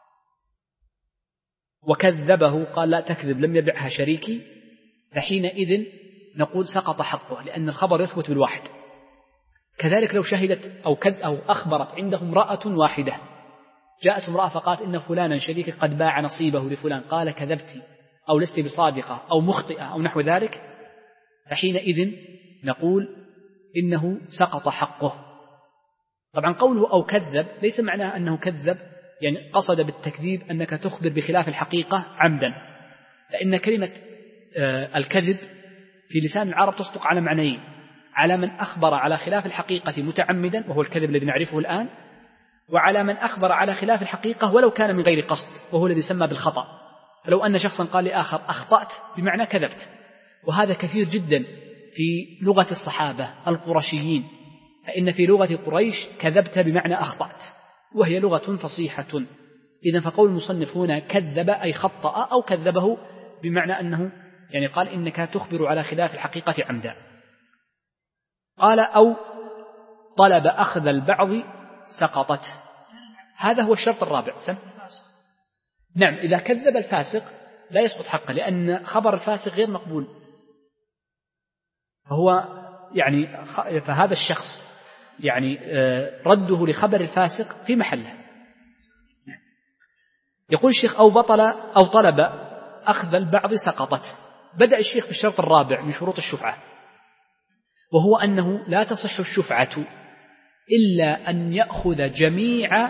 A: وكذبه قال لا تكذب لم يبعها شريكي، فحينئذ نقول سقط حقه، لأن الخبر يثبت بالواحد. كذلك لو شهدت أو كذ أو أخبرت عنده امرأة واحدة، جاءت امرأة فقالت إن فلانا شريكك قد باع نصيبه لفلان، قال كذبت أو لست بصادقة أو مخطئة أو نحو ذلك، فحينئذ نقول إنه سقط حقه. طبعا قوله أو كذب ليس معناه أنه كذب يعني قصد بالتكذيب أنك تخبر بخلاف الحقيقة عمدا، لأن كلمة الكذب في لسان العرب تصدق على معنيين: على من أخبر على خلاف الحقيقة متعمدا وهو الكذب الذي نعرفه الآن، وعلى من أخبر على خلاف الحقيقة ولو كان من غير قصد وهو الذي يسمى بالخطأ. فلو أن شخصا قال لآخر أخطأت بمعنى كذبت، وهذا كثير جدا في لغة الصحابة القرشيين، فإن في لغة قريش كذبت بمعنى أخطأت، وهي لغة فصيحة. إذن فقول المصنف هنا كذب أي خطأ أو كذبه بمعنى أنه يعني قال إنك تخبر على خلاف الحقيقة عمدا. قال أو طلب أخذ البعض سقطت، هذا هو الشرط الرابع. سم؟ نعم، إذا كذب الفاسق لا يسقط حقه، لأن خبر الفاسق غير مقبول، فهو يعني فهذا الشخص يعني رده لخبر الفاسق في محله. يقول الشيخ أو بطل أو طلب أخذ البعض سقطت. بدأ الشيخ بالشرط الرابع من شروط الشفعة، وهو أنه لا تصح الشفعة إلا أن يأخذ جميع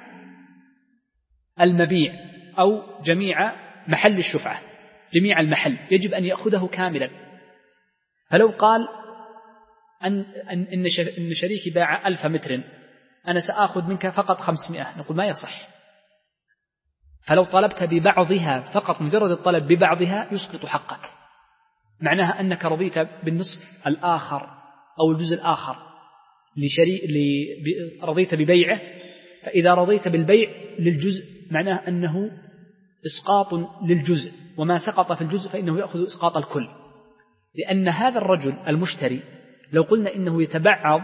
A: المبيع أو جميع محل الشفعة، جميع المحل يجب أن يأخذه كاملا. فلو قال أن إن شريكي باع ألف متر أنا سأخذ منك فقط خمسمائة، نقول ما يصح. فلو طلبت ببعضها فقط مجرد الطلب ببعضها يسقط حقك، معناها أنك رضيت بالنصف الآخر أو الجزء الآخر لشريك رضيت ببيعه، فإذا رضيت بالبيع للجزء معناه أنه إسقاط للجزء، وما سقط في الجزء فإنه يأخذ إسقاط الكل، لأن هذا الرجل المشتري لو قلنا إنه يتبعض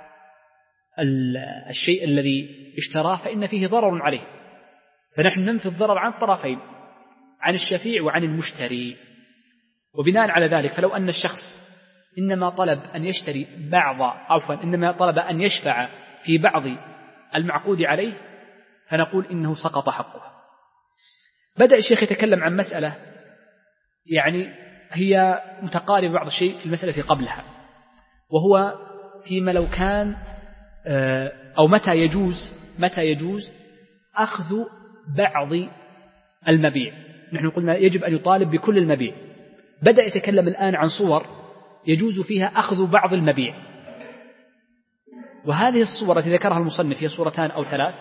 A: الشيء الذي اشتراه فإن فيه ضرر عليه، فنحن ننفي الضرر عن الطرفين، عن الشفيع وعن المشتري. وبناء على ذلك فلو أن الشخص إنما طلب أن يشتري بعض عفوا إنما طلب أن يشفع في بعض المعقود عليه فنقول إنه سقط حقه. بدأ الشيخ يتكلم عن مسألة يعني هي متقاربة بعض الشيء في المسألة قبلها، وهو فيما لو كان أو متى يجوز متى يجوز أخذ بعض المبيع. نحن قلنا يجب أن يطالب بكل المبيع. بدأ يتكلم الآن عن صور يجوز فيها أخذ بعض المبيع، وهذه الصور التي ذكرها المصنف هي صورتان أو ثلاث.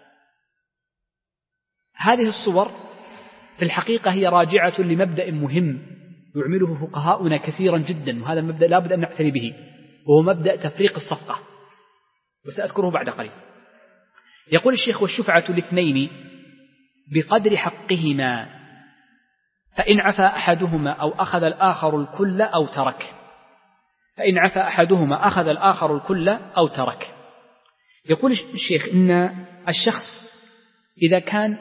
A: هذه الصور في الحقيقة هي راجعة لمبدأ مهم يعمله فقهاؤنا كثيرا جدا، وهذا المبدأ لا بد أن نعتني به، وهو مبدأ تفريق الصفقة، وسأذكره بعد قليل. يقول الشيخ والشفعة لاثنين بقدر حقهما، فإن عفى أحدهما أو أخذ الآخر الكل أو ترك. فإن عفى أحدهما أخذ الآخر الكل أو ترك. يقول الشيخ إن الشخص إذا كان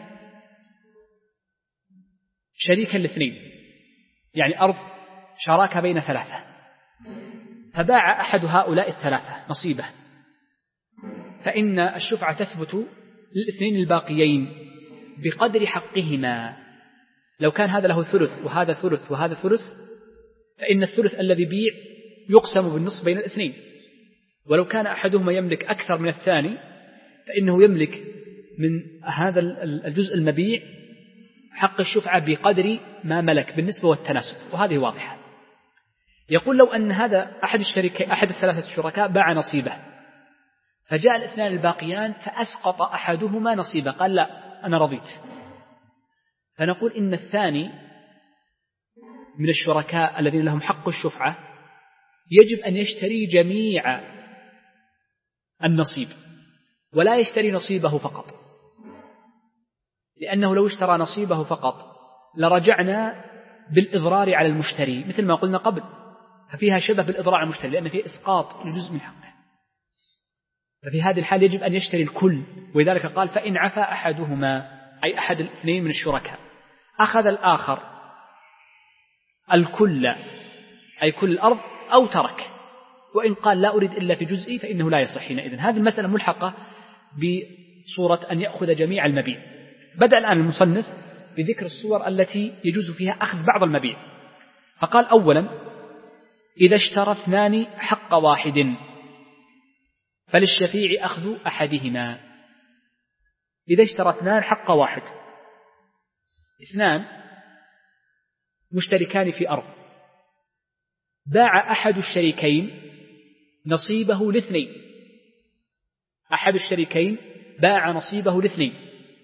A: شريكا لاثنين، يعني أرض شراكة بين ثلاثة، فباع أحد هؤلاء الثلاثة نصيبه، فإن الشفعة تثبت للاثنين الباقيين بقدر حقهما. لو كان هذا له ثلث وهذا ثلث وهذا ثلث، فإن الثلث الذي بيع يقسم بالنصف بين الاثنين، ولو كان أحدهما يملك أكثر من الثاني فإنه يملك من هذا الجزء المبيع حق الشفعة بقدر ما ملك بالنسبة والتناسب، وهذه واضحة. يقول لو أن هذا أحد الشركاء أحد الثلاثة الشركاء باع نصيبه، فجاء الاثنان الباقيان فأسقط أحدهما نصيبه، قال لا أنا رضيت، فنقول إن الثاني من الشركاء الذين لهم حق الشفعة يجب أن يشتري جميع النصيب ولا يشتري نصيبه فقط، لأنه لو اشترى نصيبه فقط لرجعنا بالإضرار على المشتري مثل ما قلنا قبل، ففيها شبه بالإضرار على المشتري لأن فيه إسقاط لجزء من حقه. ففي هذه الحال يجب أن يشتري الكل، ولذلك قال فإن عفى أحدهما أي أحد الاثنين من الشركاء أخذ الآخر الكل أي كل الأرض أو ترك، وإن قال لا أريد إلا في جزئي فإنه لا يصح حينئذ. هذه المسألة ملحقة بصورة أن يأخذ جميع المبيع. بدأ الآن المصنف بذكر الصور التي يجوز فيها أخذ بعض المبيع، فقال أولا إذا اشترى اثنان حق واحد فللشفيع أخذ أحدهما. إذا اشترى اثنان حق واحد، اثنان مشتركان في أرض، باع أحد الشريكين نصيبه لاثنين، أحد الشريكين باع نصيبه لاثنين،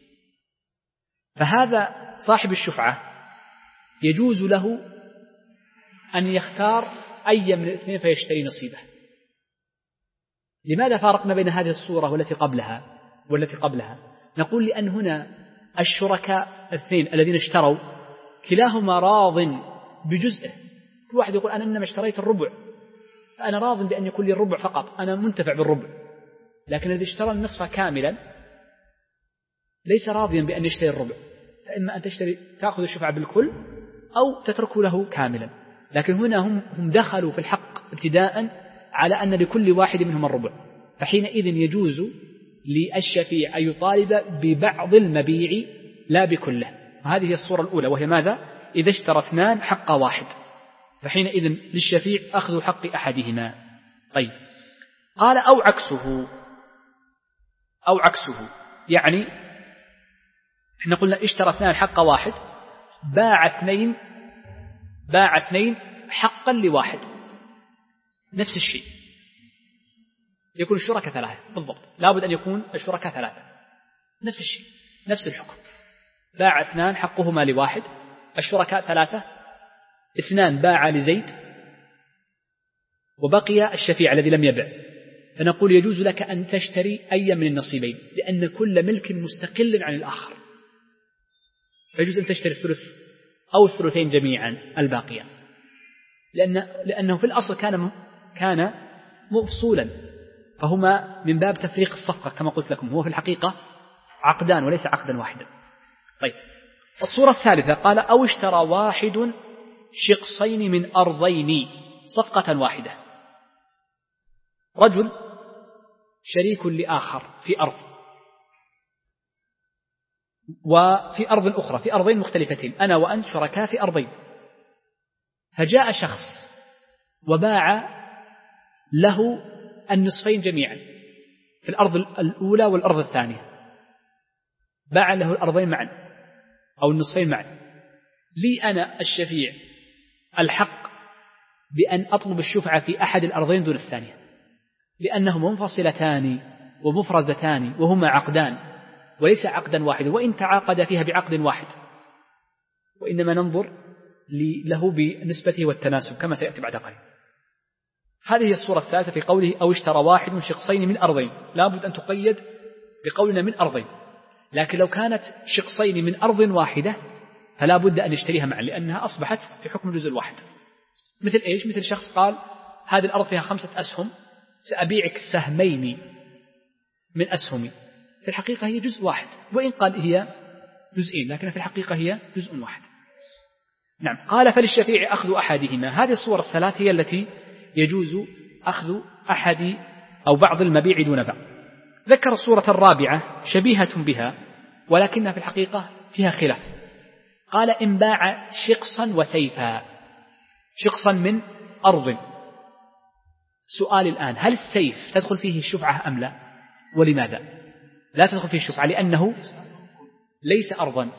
A: فهذا صاحب الشفعة يجوز له أن يختار أي من الاثنين فيشتري نصيبه. لماذا فارقنا بين هذه الصورة والتي قبلها والتي قبلها؟ نقول لأن هنا الشركاء الاثنين الذين اشتروا كلاهما راض بجزءه، كل واحد يقول أنا إنما اشتريت الربع فأنا راض بأن يكون لي الربع فقط، أنا منتفع بالربع. لكن الذي اشترى النصف كاملا ليس راضيا بأن يشتري الربع، فإما أن تشتري تأخذ الشفعة بالكل أو تتركه له كاملا. لكن هنا هم هم دخلوا في الحق ابتداء على أن لكل واحد منهم الربع، فحينئذ يجوز للشفيع أن يطالب ببعض المبيع لا بكله. وهذه هي الصورة الأولى، وهي ماذا؟ إذا اشترى اثنان حق واحد فحينئذ للشفيع أخذ حق أحدهما. طيب، قال أو عكسه، أو عكسه يعني احنا قلنا اشترى اثنان حق واحد، باع اثنين باع اثنين حقا لواحد، نفس الشيء، يكون الشركاء ثلاثة بالضبط، لابد أن يكون الشركاء ثلاثة، نفس الشيء نفس الحكم، باع اثنان حقهما لواحد، الشركاء ثلاثة، اثنان باع لزيد وبقي الشفيع الذي لم يبع، فنقول يجوز لك أن تشتري أي من النصيبين لأن كل ملك مستقل عن الآخر، فيجوز أن تشتري الثلث أو الثلثين جميعا الباقية، لأن لأنه في الأصل كان كان مفصولا، فهما من باب تفريق الصفقة كما قلت لكم، هو في الحقيقة عقدان وليس عقدا واحدا. طيب، الصورة الثالثة قال أو اشترى واحد شقصين من أرضين صفقة واحدة، رجل شريك لآخر في أرض وفي أرض أخرى، في أرضين مختلفتين، أنا وأنت شركاء في أرضين، فجاء شخص وباع له النصفين جميعا في الأرض الأولى والأرض الثانية، باع له الأرضين معا أو النصفين معا، لي أنا الشفيع الحق بأن أطلب الشفعة في أحد الأرضين دون الثانية، لأنهما منفصلتان ومفرزتان وهما عقدان وليس عقدا واحدا، وإن تعاقد فيها بعقد واحد، وإنما ننظر له بنسبته والتناسب كما سيأتي بعد قليل. هذه هي الصورة الثالثة في قوله أو اشترى واحد من شقصين من أرضين، لابد أن تقيد بقولنا من أرضين، لكن لو كانت شقصين من أرض واحدة فلا بد أن يشتريها معا لأنها أصبحت في حكم الجزء الواحد. مثل إيش؟ مثل شخص قال هذه الأرض فيها خمسة أسهم، سأبيعك سهمين من أسهمي، في الحقيقة هي جزء واحد، وإن قال هي جزئين لكن في الحقيقة هي جزء واحد. نعم، قال فللشفيع أخذ أحدهما. هذه الصور الثلاث هي التي يجوز أخذ أحد أو بعض المبيع دون بعض. ذكر الصورة الرابعة شبيهة بها ولكنها في الحقيقة فيها خلاف، قال إن باع شقصا وسيفا، شقصا من أرض. سؤال الآن، هل السيف تدخل فيه الشفعة أم لا؟ ولماذا لا تدخل فيه الشفعة؟ لأنه ليس أرضا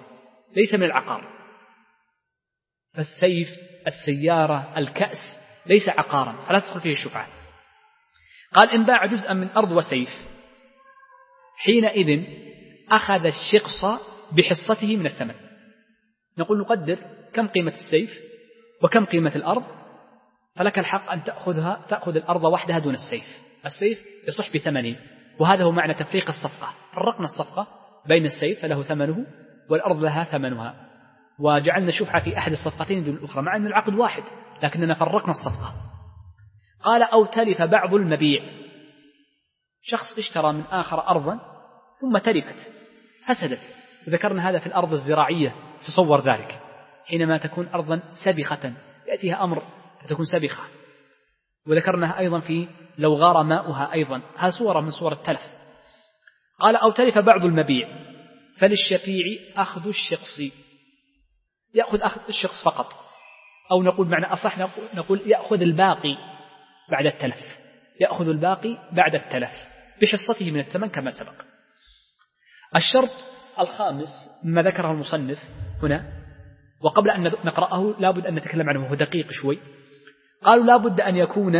A: ليس من العقار، فالسيف، السيارة، الكأس ليس عقارا فلا تدخل فيه الشفعة. قال إن باع جزءا من أرض وسيف حينئذ أخذ الشقص بحصته من الثمن. نقول نقدر كم قيمة السيف وكم قيمة الأرض، فلك الحق أن تأخذها تأخذ الأرض وحدها دون السيف. السيف يصح بثمنه، وهذا هو معنى تفريق الصفقة. فرقنا الصفقة بين السيف فله ثمنه والأرض لها ثمنها، وجعلنا الشفعة في أحد الصفقتين دون الأخرى مع أن العقد واحد لكننا فرقنا الصفقة. قال أو تلف بعض المبيع، شخص اشترى من آخر أرضا ثم تلفت فسدت، وذكرنا هذا في الأرض الزراعية. تصور ذلك حينما تكون أرضا سبخة يأتيها أمر فتكون سبخة، وذكرناها أيضا في لو غار ماؤها أيضا، هذا صورة من صور التلف. قال أو تلف بعض المبيع فللشفيع أخذ الشخص، يأخذ أخذ الشخص فقط، أو نقول معنى أصح نقول يأخذ الباقي بعد التلف، يأخذ الباقي بعد التلف بحصته من الثمن كما سبق. الشرط الخامس مما ذكره المصنف هنا، وقبل أن نقرأه لابد أن نتكلم عنه، هو دقيق شوي. قالوا لابد أن يكون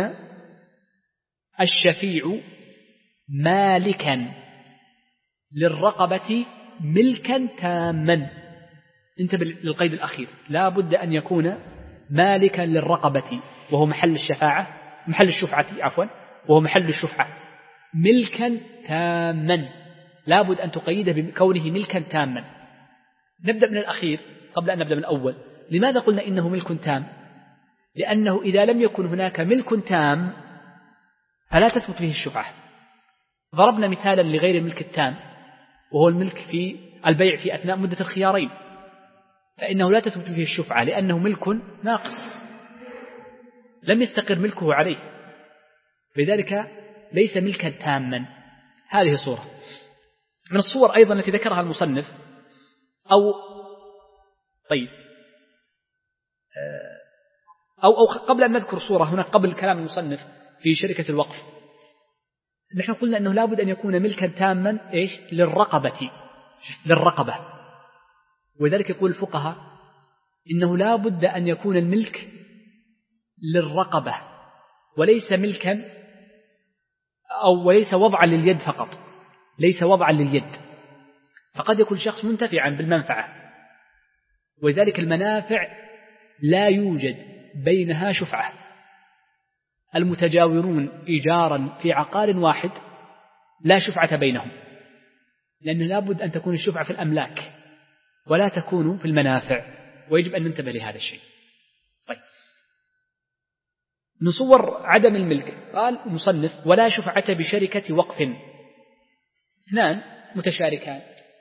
A: الشفيع مالكا للرقبة ملكا تاما. انتبه للقيد الأخير، لابد أن يكون مالكا للرقبة وهو محل الشفاعة محل الشفعة عفوا وهو محل الشفعة ملكا تاما، لابد أن تقيده بكونه ملكا تاما. نبدأ من الأخير قبل أن نبدأ من الأول. لماذا قلنا إنه ملك تام؟ لأنه إذا لم يكن هناك ملك تام فلا تثبت فيه الشفعة. ضربنا مثالا لغير الملك التام وهو الملك في البيع في أثناء مدة الخيارين، فإنه لا تثبت فيه الشفعة لأنه ملك ناقص لم يستقر ملكه عليه، لذلك ليس ملكا تاما. هذه صورة من الصور أيضا التي ذكرها المصنف. أو طيب أو, أو قبل أن نذكر صورة هنا قبل كلام المصنف في شركة الوقف، نحن قلنا أنه لابد أن يكون ملكا تاما إيش للرقبة للرقبة ولذلك يقول الفقهاء إنه لابد أن يكون الملك للرقبة وليس ملكا أو وليس وضعا لليد فقط، ليس وضعا لليد. فقد يكون شخص منتفعا بالمنفعة، ولذلك المنافع لا يوجد بينها شفعة. المتجاورون إيجارا في عقار واحد لا شفعة بينهم، لأنه لابد أن تكون الشفعة في الأملاك ولا تكون في المنافع، ويجب أن ننتبه لهذا الشيء. طيب نصور عدم الملك. قال المصنف ولا شفعة بشركة وقف، اثنان متشاركان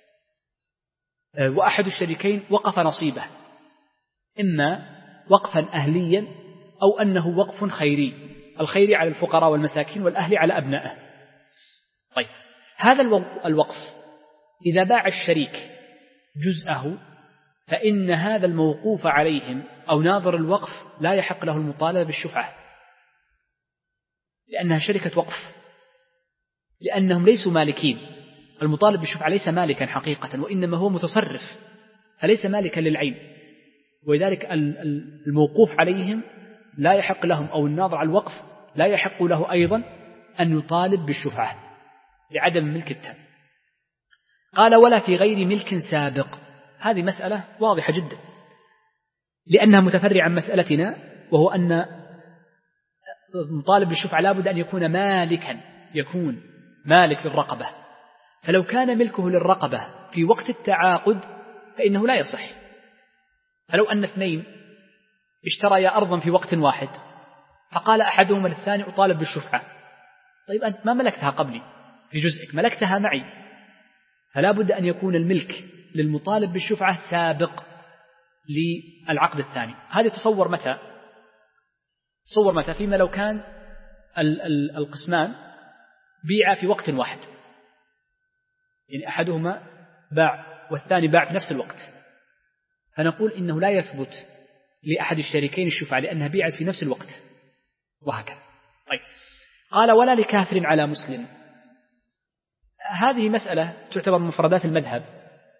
A: وأحد الشريكين وقف نصيبه، إما وقفا أهليا أو أنه وقف خيري، الخيري على الفقراء والمساكين والأهل على أبنائه. طيب هذا الوقف إذا باع الشريك جزءه فإن هذا الموقوف عليهم أو ناظر الوقف لا يحق له المطالبة بالشفعة، لأنها شركة وقف، لأنهم ليسوا مالكين. المطالب بالشفعة ليس مالكا حقيقة، وإنما هو متصرف فليس مالكا للعين، ولذلك الموقوف عليهم لا يحق لهم أو الناظر على الوقف لا يحق له أيضا أن يطالب بالشفعة لعدم ملك التام. قال ولا في غير ملك سابق. هذه مسألة واضحة جدا لأنها متفرعة عن مسألتنا، وهو أن المطالب بالشفعة لابد أن يكون مالكا، يكون مالك للرقبة. فلو كان ملكه للرقبة في وقت التعاقد فإنه لا يصح. فلو أن اثنين اشتريا أرضا في وقت واحد فقال أحدهما للثاني أطالب بالشفعة، طيب أنت ما ملكتها قبلي في جزئك، ملكتها معي، فلا بد أن يكون الملك للمطالب بالشفعة سابق للعقد الثاني. هذه تصور متى تصور متى فيما لو كان القسمان بيع في وقت واحد، يعني أحدهما باع والثاني باع في نفس الوقت، فنقول إنه لا يثبت لأحد الشريكين الشفعة لأنها بيعت في نفس الوقت، وهكذا. طيب قال ولا لكافر على مسلم. هذه مسألة تعتبر مفردات المذهب،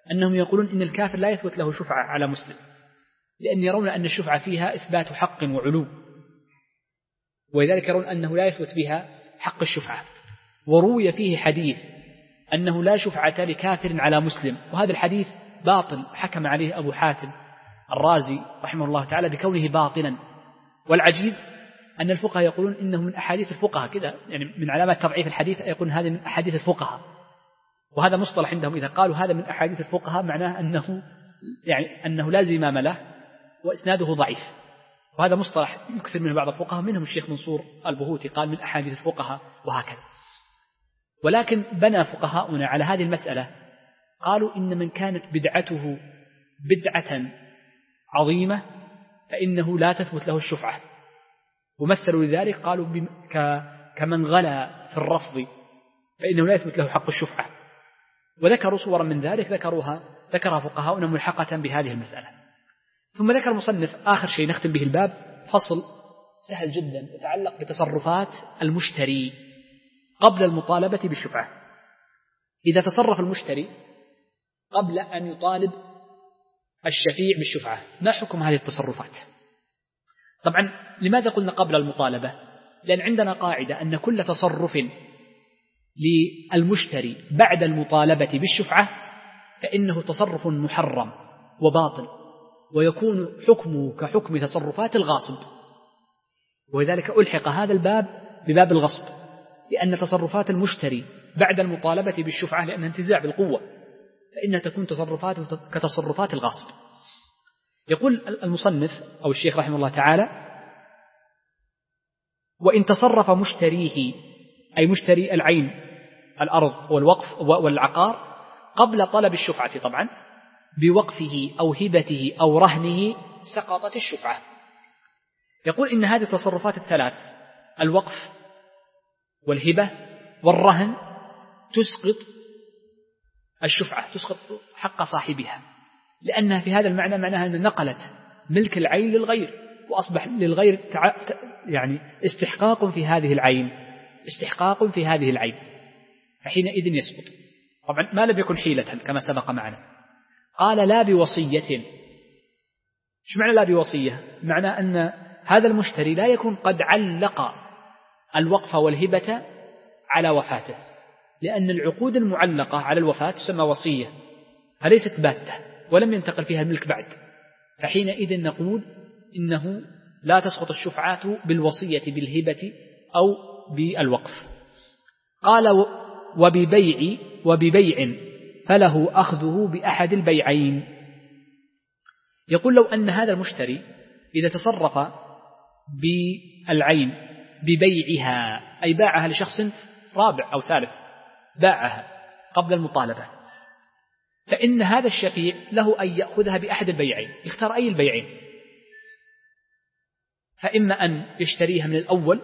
A: أنهم يقولون إن الكافر لا يثبت له شفعة على مسلم، لأن يرون أن الشفعة فيها إثبات حق وعلو، ولذلك يرون أنه لا يثبت بها حق الشفعة. وروي فيه حديث أنه لا شفعة لكافر على مسلم، وهذا الحديث باطل، حكم عليه أبو حاتم الرازي رحمه الله تعالى بكونه باطلا. والعجيب أن الفقهاء يقولون إنه من أحاديث الفقهاء كذا، يعني من علامات تضعيف الحديث يقولون هذا من أحاديث الفقهاء، وهذا مصطلح عندهم. إذا قالوا هذا من أحاديث الفقهاء معناه أنه يعني أنه لا زمام له وإسناده ضعيف، وهذا مصطلح يكثر منه بعض الفقهاء، منهم الشيخ منصور البهوتي قال من أحاديث الفقهاء وهكذا. ولكن بنى فقهاؤنا على هذه المسألة، قالوا إن من كانت بدعته بدعة عظيمة فإنه لا تثبت له الشفعة، ومثلوا لذلك قالوا كمن غلا في الرفض فإنه لا يثبت له حق الشفعة، وذكروا صورا من ذلك ذكروها ذكرها فقهاؤنا ملحقة بهذه المسألة. ثم ذكر المصنف آخر شيء نختم به الباب، فصل سهل جدا يتعلق بتصرفات المشتري قبل المطالبة بالشفعة. إذا تصرف المشتري قبل أن يطالب الشفيع بالشفعة، ما حكم هذه التصرفات؟ طبعا لماذا قلنا قبل المطالبة؟ لأن عندنا قاعدة أن كل تصرف للمشتري بعد المطالبة بالشفعة فإنه تصرف محرم وباطل، ويكون حكمه كحكم تصرفات الغاصب، ولذلك ألحق هذا الباب بباب الغصب، لأن تصرفات المشتري بعد المطالبة بالشفعة لأنها انتزاع بالقوة فإنها تكون تصرفاته كتصرفات الغاصب. يقول المصنف أو الشيخ رحمه الله تعالى: وإن تصرف مشتريه أي مشتري العين الأرض والوقف والعقار قبل طلب الشفعة طبعا بوقفه أو هبته أو رهنه سقطت الشفعة. يقول إن هذه التصرفات الثلاث الوقف والهبة والرهن تسقط الشفعة، تسقط حق صاحبها، لأنها في هذا المعنى معناها أن نقلت ملك العين للغير، وأصبح للغير يعني استحقاق في هذه العين استحقاق في هذه العين فحينئذ يسقط. طبعا ما لم يكن حيلة كما سبق معنا. قال لا بوصية. شو معنى لا بوصية؟ معنى أن هذا المشتري لا يكون قد علق الوقف والهبة على وفاته، لأن العقود المعلقة على الوفاة تسمى وصية، فليست باتة ولم ينتقل فيها الملك بعد، فحينئذ نقول إنه لا تسقط الشفعات بالوصية بالهبة أو بالوقف. قال وببيع وببيع فله أخذه بأحد البيعين. يقول لو أن هذا المشتري إذا تصرف بالعين ببيعها أي باعها لشخص رابع أو ثالث، باعها قبل المطالبة، فإن هذا الشفيع له أن يأخذها بأحد البيعين، يختار أي البيعين، فإما أن يشتريها من الأول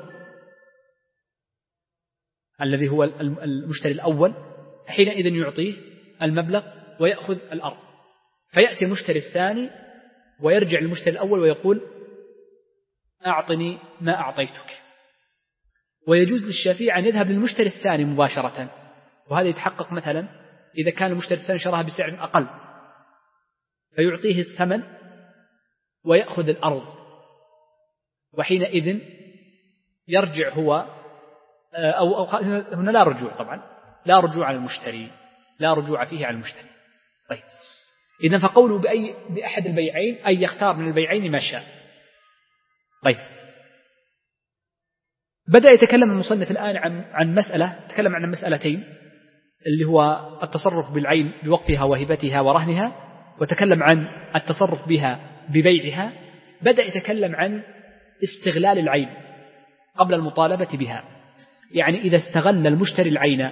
A: الذي هو المشتري الأول حينئذ يعطيه المبلغ ويأخذ الأرض، فيأتي المشتري الثاني ويرجع للمشتري الأول ويقول أعطني ما أعطيتك. ويجوز للشفيع أن يذهب للمشتري الثاني مباشرة، وهذا يتحقق مثلا إذا كان المشتري الثاني شراها بسعر أقل فيعطيه الثمن ويأخذ الأرض، وحينئذ يرجع هو أو, أو هنا لا رجوع، طبعا لا رجوع على المشتري، لا رجوع فيه على المشتري. طيب إذن فقوله بأي بأحد البيعين أي يختار من البيعين ما شاء. طيب بدأ يتكلم المصنف الآن عن عن مسألة، تكلم عن مسألتين اللي هو التصرف بالعين بوقفها وهبتها ورهنها، وتكلم عن التصرف بها ببيعها. بدأ يتكلم عن استغلال العين قبل المطالبة بها، يعني إذا استغل المشتري العين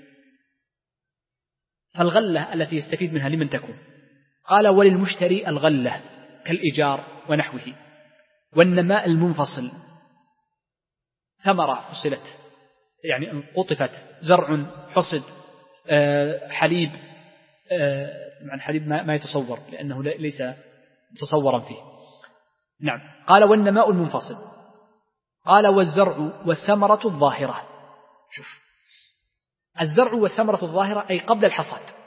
A: فالغلة التي يستفيد منها لمن تكون؟ قال وللمشتري الغلة كالإيجار ونحوه، والنماء المنفصل ثمرة فصلت يعني قطفت، زرع حصد، حليب، مع حليب ما يتصور لأنه ليس متصورا فيه. نعم. قال والنماء المنفصل. قال والزرع والثمرة الظاهرة. شوف، الزرع والثمرة الظاهرة أي قبل الحصاد،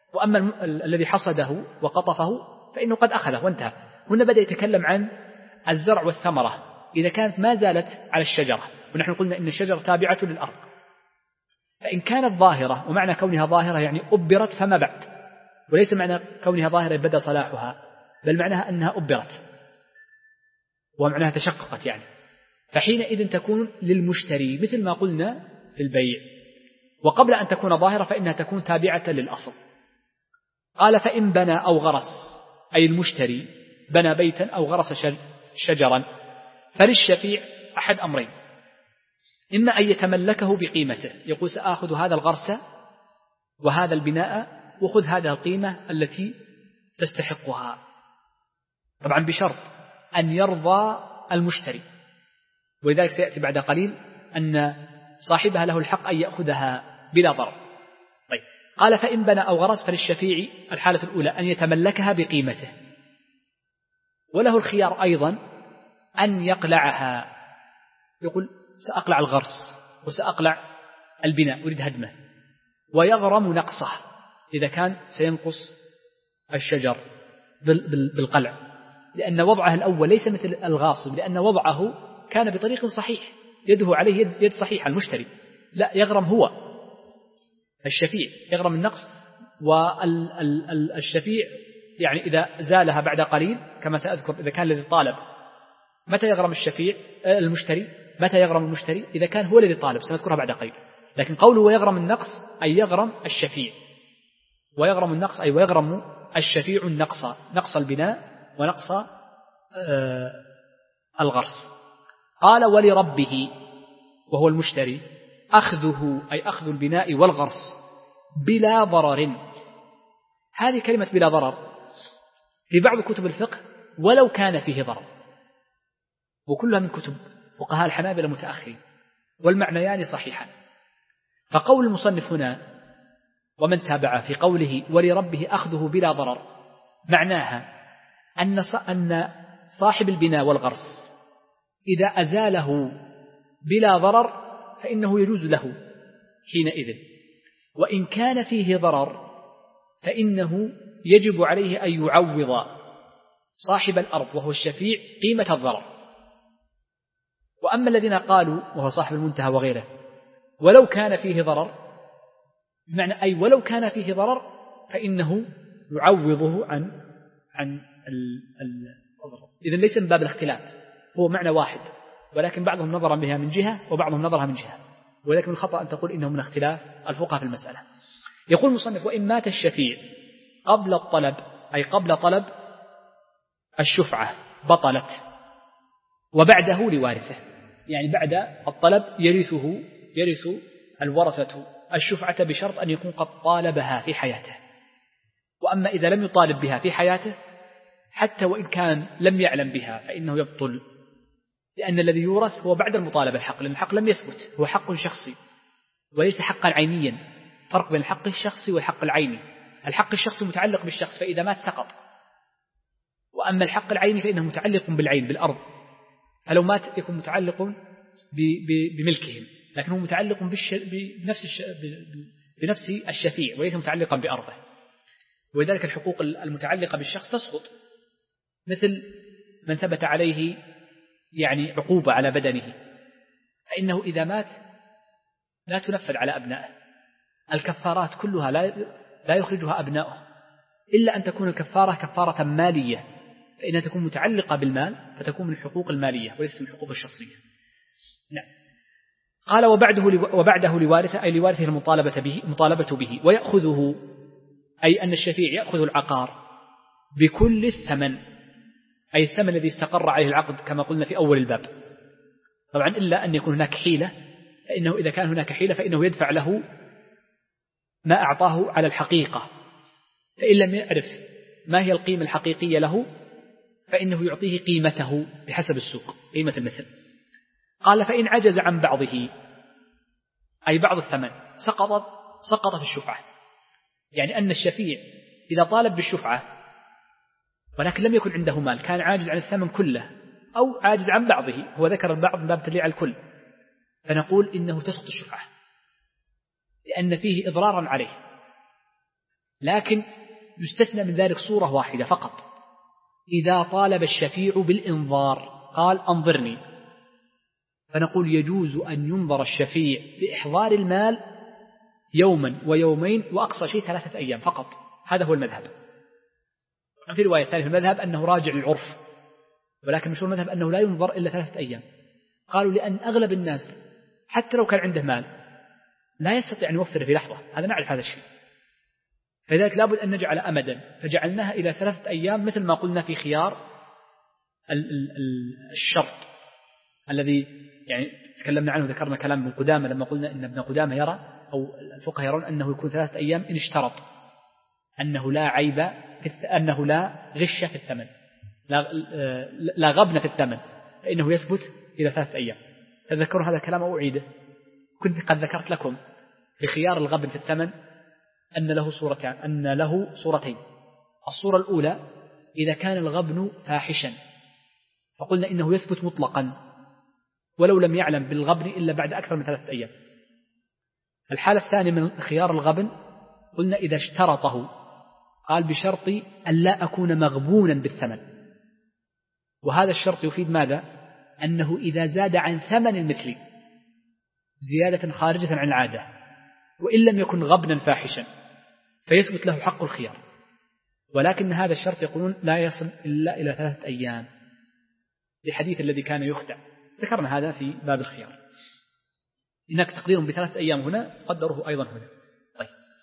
A: وأما الذي حصده وقطفه فإنه قد أخذه وانتهى. هنا بدأ يتكلم عن الزرع والثمرة إذا كانت ما زالت على الشجرة، ونحن قلنا إن الشجرة تابعة للأرض، فإن كانت ظاهرة، ومعنى كونها ظاهرة يعني أبرت فما بعد، وليس معنى كونها ظاهرة بدأ صلاحها، بل معناها أنها أبرت ومعناها تشققت يعني، فحينئذ تكون للمشتري مثل ما قلنا في البيع. وقبل أن تكون ظاهرة فإنها تكون تابعة للأصل. قال فإن بنى أو غرس، أي المشتري بنى بيتا أو غرس شجرا، فللشفيع أحد أمرين: إما أن يتملكه بقيمته، يقول سأخذ هذا الغرس وهذا البناء وخذ هذه القيمة التي تستحقها، طبعا بشرط أن يرضى المشتري، ولذلك سيأتي بعد قليل أن صاحبها له الحق أن يأخذها بلا ضرر. طيب، قال فإن بنى أو غرس فللشفيع الحالة الأولى أن يتملكها بقيمته، وله الخيار أيضا أن يقلعها، يقول سأقلع الغرس وسأقلع البناء أريد هدمه، ويغرم نقصه إذا كان سينقص الشجر بالقلع، لأن وضعه الأول ليس مثل الغاصب، لأن وضعه كان بطريق صحيح، يده عليه يد, يد صحيحة المشتري، لا يغرم هو الشفيع، يغرم النقص. والشفيع يعني إذا زالها بعد قليل كما سأذكر، إذا كان الذي طالب متى يغرم الشفيع المشتري، متى يغرم المشتري إذا كان هو الذي طالب، سنذكرها بعد قليل. لكن قوله ويغرم النقص أي يغرم الشفيع، ويغرم النقص أي ويغرم الشفيع النقص، نقص البناء ونقص آه الغرس. قال ولربه وهو المشتري أخذه أي أخذ البناء والغرس بلا ضرر. هذه كلمة بلا ضرر في بعض كتب الفقه ولو كان فيه ضرر، وكلها من كتب فقهاء الحنابلة المتأخرين، والمعنيان صحيحان. فقول المصنف هنا ومن تابعه في قوله ولربه أخذه بلا ضرر معناها أن صاحب البناء والغرس إذا أزاله بلا ضرر فإنه يجوز له حينئذ، وإن كان فيه ضرر فإنه يجب عليه أن يعوض صاحب الأرض وهو الشفيع قيمة الضرر. وأما الذين قالوا وهو صاحب المنتهى وغيره ولو كان فيه ضرر، بمعنى أي ولو كان فيه ضرر فإنه يعوضه عن عن الضرر. إذن ليس من باب الاختلاف، هو معنى واحد، ولكن بعضهم نظر بها من جهة وبعضهم نظرها من جهة، ولكن الخطأ أن تقول إنه من اختلاف الفقهاء في المسألة. يقول المصنف وإن مات الشفيع قبل الطلب، أي قبل طلب الشفعة بطلت، وبعده لوارثه، يعني بعد الطلب يرثه يرث الورثة الشفعة بشرط أن يكون قد طالبها في حياته. وأما إذا لم يطالب بها في حياته حتى وإن كان لم يعلم بها فإنه يبطل، لأن الذي يورث هو بعد المطالبة الحق، لأن الحق لم يثبت، هو حق شخصي وليس حقا عينيا. فرق بين الحق الشخصي والحق العيني. الحق الشخصي متعلق بالشخص فإذا مات سقط، وأما الحق العيني فإنه متعلق بالعين بالأرض، فلو مات يكون متعلق بملكهم، لكنه متعلق بنفس بنفس الشفيع وليس متعلقا بأرضه. ولذلك الحقوق المتعلقة بالشخص تسقط، مثل من ثبت عليه يعني عقوبة على بدنه فإنه إذا مات لا تنفذ على أبنائه. الكفارات كلها لا لا يخرجها أبنائه إلا أن تكون الكفارة كفارة مالية، فإنها تكون متعلقة بالمال فتكون من الحقوق المالية وليس من الحقوق الشخصية. نعم. قال وبعده وبعده لوارثه أي لوارثه المطالبة به مطالبة به، ويأخذه أي أن الشفيع يأخذ العقار بكل الثمن، أي الثمن الذي استقر عليه العقد كما قلنا في أول الباب، طبعا إلا أن يكون هناك حيلة، فإنه إذا كان هناك حيلة فإنه يدفع له ما أعطاه على الحقيقة، فإن لم يعرف ما هي القيمة الحقيقية له فإنه يعطيه قيمته بحسب السوق، قيمة المثل. قال فإن عجز عن بعضه أي بعض الثمن سقطت سقطت الشفعة، يعني أن الشفيع إذا طالب بالشفعة ولكن لم يكن عنده مال، كان عاجز عن الثمن كله أو عاجز عن بعضه، هو ذكر البعض من باب تدليل على الكل، فنقول إنه تسقط الشفعة لأن فيه إضرارا عليه. لكن يستثنى من ذلك صورة واحدة فقط، إذا طالب الشفيع بالإنظار قال أنظرني، فنقول يجوز أن ينظر الشفيع بإحضار المال يوما ويومين وأقصى شيء ثلاثة أيام فقط. هذا هو المذهب. في رواية ثانية في المذهب أنه راجع للعرف، ولكن مشهور المذهب أنه لا ينظر إلا ثلاثة أيام. قالوا لأن أغلب الناس حتى لو كان عنده مال لا يستطيع أن يوفر في لحظة، هذا نعرف هذا الشيء، فلذلك لابد أن نجعل أمدا، فجعلناها إلى ثلاثة أيام مثل ما قلنا في خيار الشرط الذي يعني تكلمنا عنه، ذكرنا كلام ابن قدامة لما قلنا إن ابن قدامة يرى أو الفقهاء يرون أنه يكون ثلاثة أيام إن اشترط أنه لا عيب في أنه لا غش في الثمن، لا, لا غبن في الثمن، فإنه يثبت إلى ثلاثة أيام. تذكروا هذا الكلام أو أعيده؟ كنت قد ذكرت لكم في خيار الغبن في الثمن أن له صورتان، أن له صورتين. الصورة الأولى إذا كان الغبن فاحشا فقلنا إنه يثبت مطلقا ولو لم يعلم بالغبن إلا بعد أكثر من ثلاثة أيام. الحالة الثانية من خيار الغبن قلنا إذا اشترطه قال بشرط أن لا أكون مغبونا بالثمن، وهذا الشرط يفيد ماذا؟ أنه إذا زاد عن ثمن المثل زيادة خارجة عن العادة وإن لم يكن غبنا فاحشا فيثبت له حق الخيار، ولكن هذا الشرط يقولون لا يصل إلا إلى ثلاثة أيام لحديث الذي كان يخدع، ذكرنا هذا في باب الخيار. إنك تقديرهم بثلاثة أيام هنا قدره أيضا هنا. طيب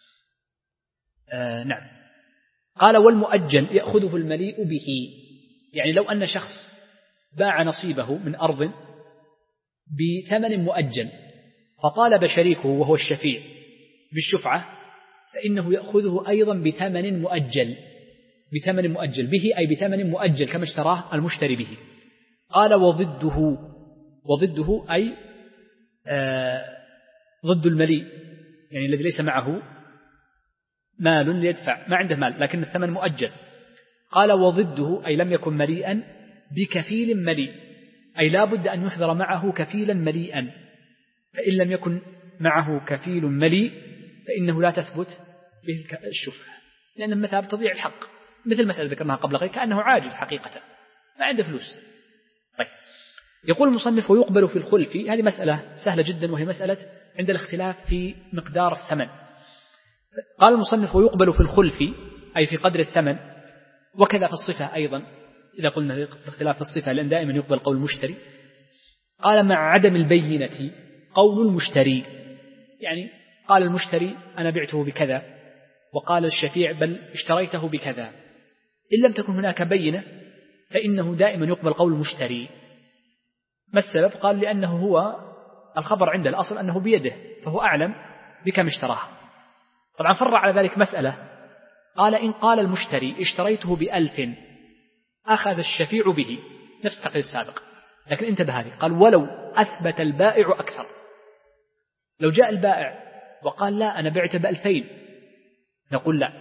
A: آه نعم. قال والمؤجل يأخذه المليء به، يعني لو أن شخص باع نصيبه من أرض بثمن مؤجل فطالب شريكه وهو الشفيع بالشفعة فإنه يأخذه أيضا بثمن مؤجل، بثمن مؤجل به أي بثمن مؤجل كما اشتراه المشتري به. قال وضده، وضده أي آه ضد المليء، يعني الذي ليس معه مال ليدفع، ما عنده مال لكن الثمن مؤجل. قال وضده أي لم يكن مليئا بكفيل مليء، أي لا بد أن يحضر معه كفيلا مليئا، فإن لم يكن معه كفيل مليء فإنه لا تثبت به الشفعة، لأن المثابة تضيع الحق، مثل مسألة ذكرناها قبل قليل كأنه عاجز حقيقة ما عنده فلوس. طيب يقول المصنف ويقبل في الخلف، هذه مسألة سهلة جدا وهي مسألة عند الاختلاف في مقدار الثمن. قال المصنف ويقبل في الخلف أي في قدر الثمن، وكذا في الصفة أيضا إذا قلنا الاختلاف في الصفة لأن دائما يقبل قول المشتري. قال مع عدم البينة قول المشتري، يعني قال المشتري أنا بعته بكذا وقال الشفيع بل اشتريته بكذا، إن لم تكن هناك بينة فإنه دائما يقبل قول المشتري. ما السبب؟ قال لأنه هو الخبر عند الأصل أنه بيده فهو أعلم بكم اشتراها. طبعا فرع على ذلك مسألة، قال إن قال المشتري اشتريته بألف أخذ الشفيع به نفس التقرير السابق، لكن انتبه هذه، قال ولو أثبت البائع أكثر، لو جاء البائع وقال لا أنا بعت بألفين نقول لا،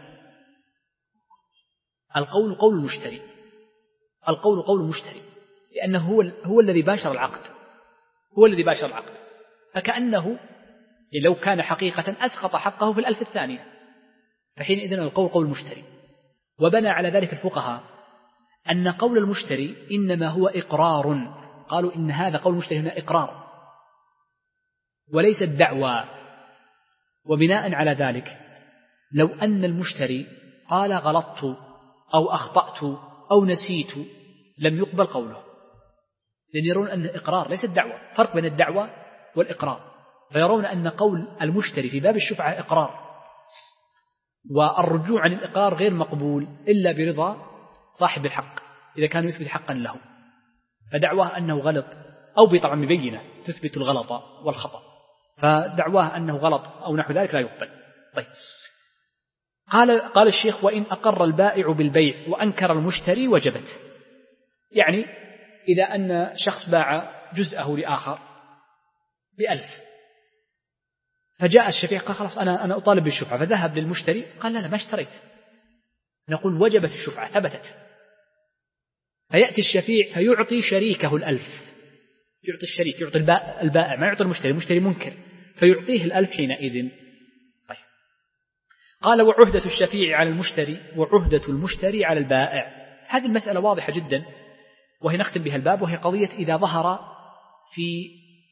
A: القول قول المشتري، القول قول المشتري لأنه هو, هو الذي باشر العقد، هو الذي باشر العقد، فكأنه لو كان حقيقة أسقط حقه في الألف الثانية، فحينئذ القول قول المشتري. وبنى على ذلك الفقهاء أن قول المشتري إنما هو إقرار، قالوا إن هذا قول المشتري هنا إقرار وليس الدعوى. وبناء على ذلك لو أن المشتري قال غلطت أو أخطأت أو نسيت لم يقبل قوله، لأن يرون أن إقرار ليس الدعوة، فرق بين الدعوة والإقرار، فيرون أن قول المشتري في باب الشفعة إقرار، والرجوع عن الإقرار غير مقبول إلا برضا صاحب الحق إذا كان يثبت حقا له، فدعواه أنه غلط أو بطبع مبينة تثبت الغلط والخطأ، فدعواه أنه غلط أو نحو ذلك لا يقبل. طيب قال, قال الشيخ وإن أقر البائع بالبيع وأنكر المشتري وجبت، يعني إذا أن شخص باع جزءه لآخر بألف فجاء الشفيع قال خلاص أنا, أنا أطالب بالشفعة، فذهب للمشتري قال لا لا ما اشتريت، نقول وجبت الشفعة ثبتت، فيأتي الشفيع فيعطي شريكه الألف، يعطي الشريك يعطي البائع ما يعطي المشتري، المشتري منكر فيعطيه الألف حينئذ. طيب قال وعهدة الشفيع على المشتري وعهدة المشتري على البائع. هذه المسألة واضحة جدا، وهي نختم بها الباب، وهي قضية إذا ظهر في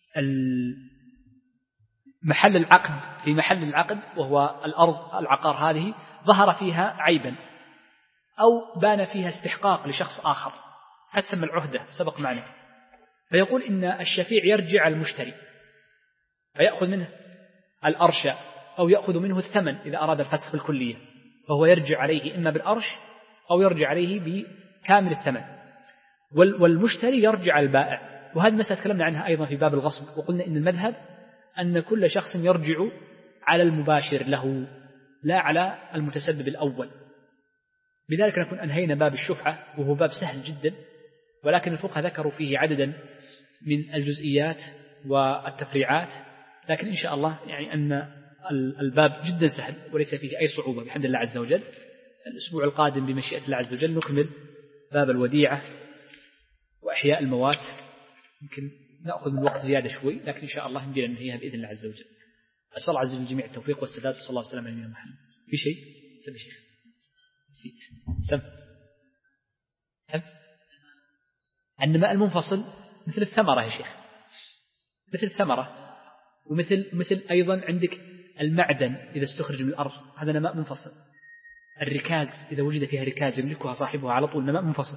A: محل العقد في محل العقد وهو الأرض العقار هذه ظهر فيها عيبا أو بان فيها استحقاق لشخص آخر، هتسمى العهدة سبق معنا. فيقول إن الشفيع يرجع المشتري فيأخذ منه الأرش أو يأخذ منه الثمن إذا أراد الفسخ بالكلية، فهو يرجع عليه إما بالأرش أو يرجع عليه بكامل الثمن، والمشتري يرجع البائع. وهذه مسألة تكلمنا عنها أيضا في باب الغصب، وقلنا إن المذهب أن كل شخص يرجع على المباشر له لا على المتسبب الأول. بذلك نكون أنهينا باب الشفعة، وهو باب سهل جدا، ولكن الفقهاء ذكروا فيه عددا من الجزئيات والتفريعات، لكن إن شاء الله يعني أن الباب جدا سهل وليس فيه أي صعوبة بحمد الله عز وجل. الأسبوع القادم بمشيئة الله عز وجل نكمل باب الوديعة وأحياء الموات، يمكن نأخذ من الوقت زيادة شوي، لكن إن شاء الله يمدينا ننهيها بإذن الله عز وجل. أسأل الله عز وجل الجميع التوفيق والسداد، صلى الله عليه وسلم على نبينا محمد. في شيء سم شيخ نسيت سم سم النماء المنفصل مثل الثمرة يا شيخ، مثل الثمرة، ومثل مثل أيضا عندك المعدن إذا استخرج من الأرض هذا نماء منفصل. الركاز إذا وجد فيها ركاز يملكها صاحبها على طول نماء منفصل.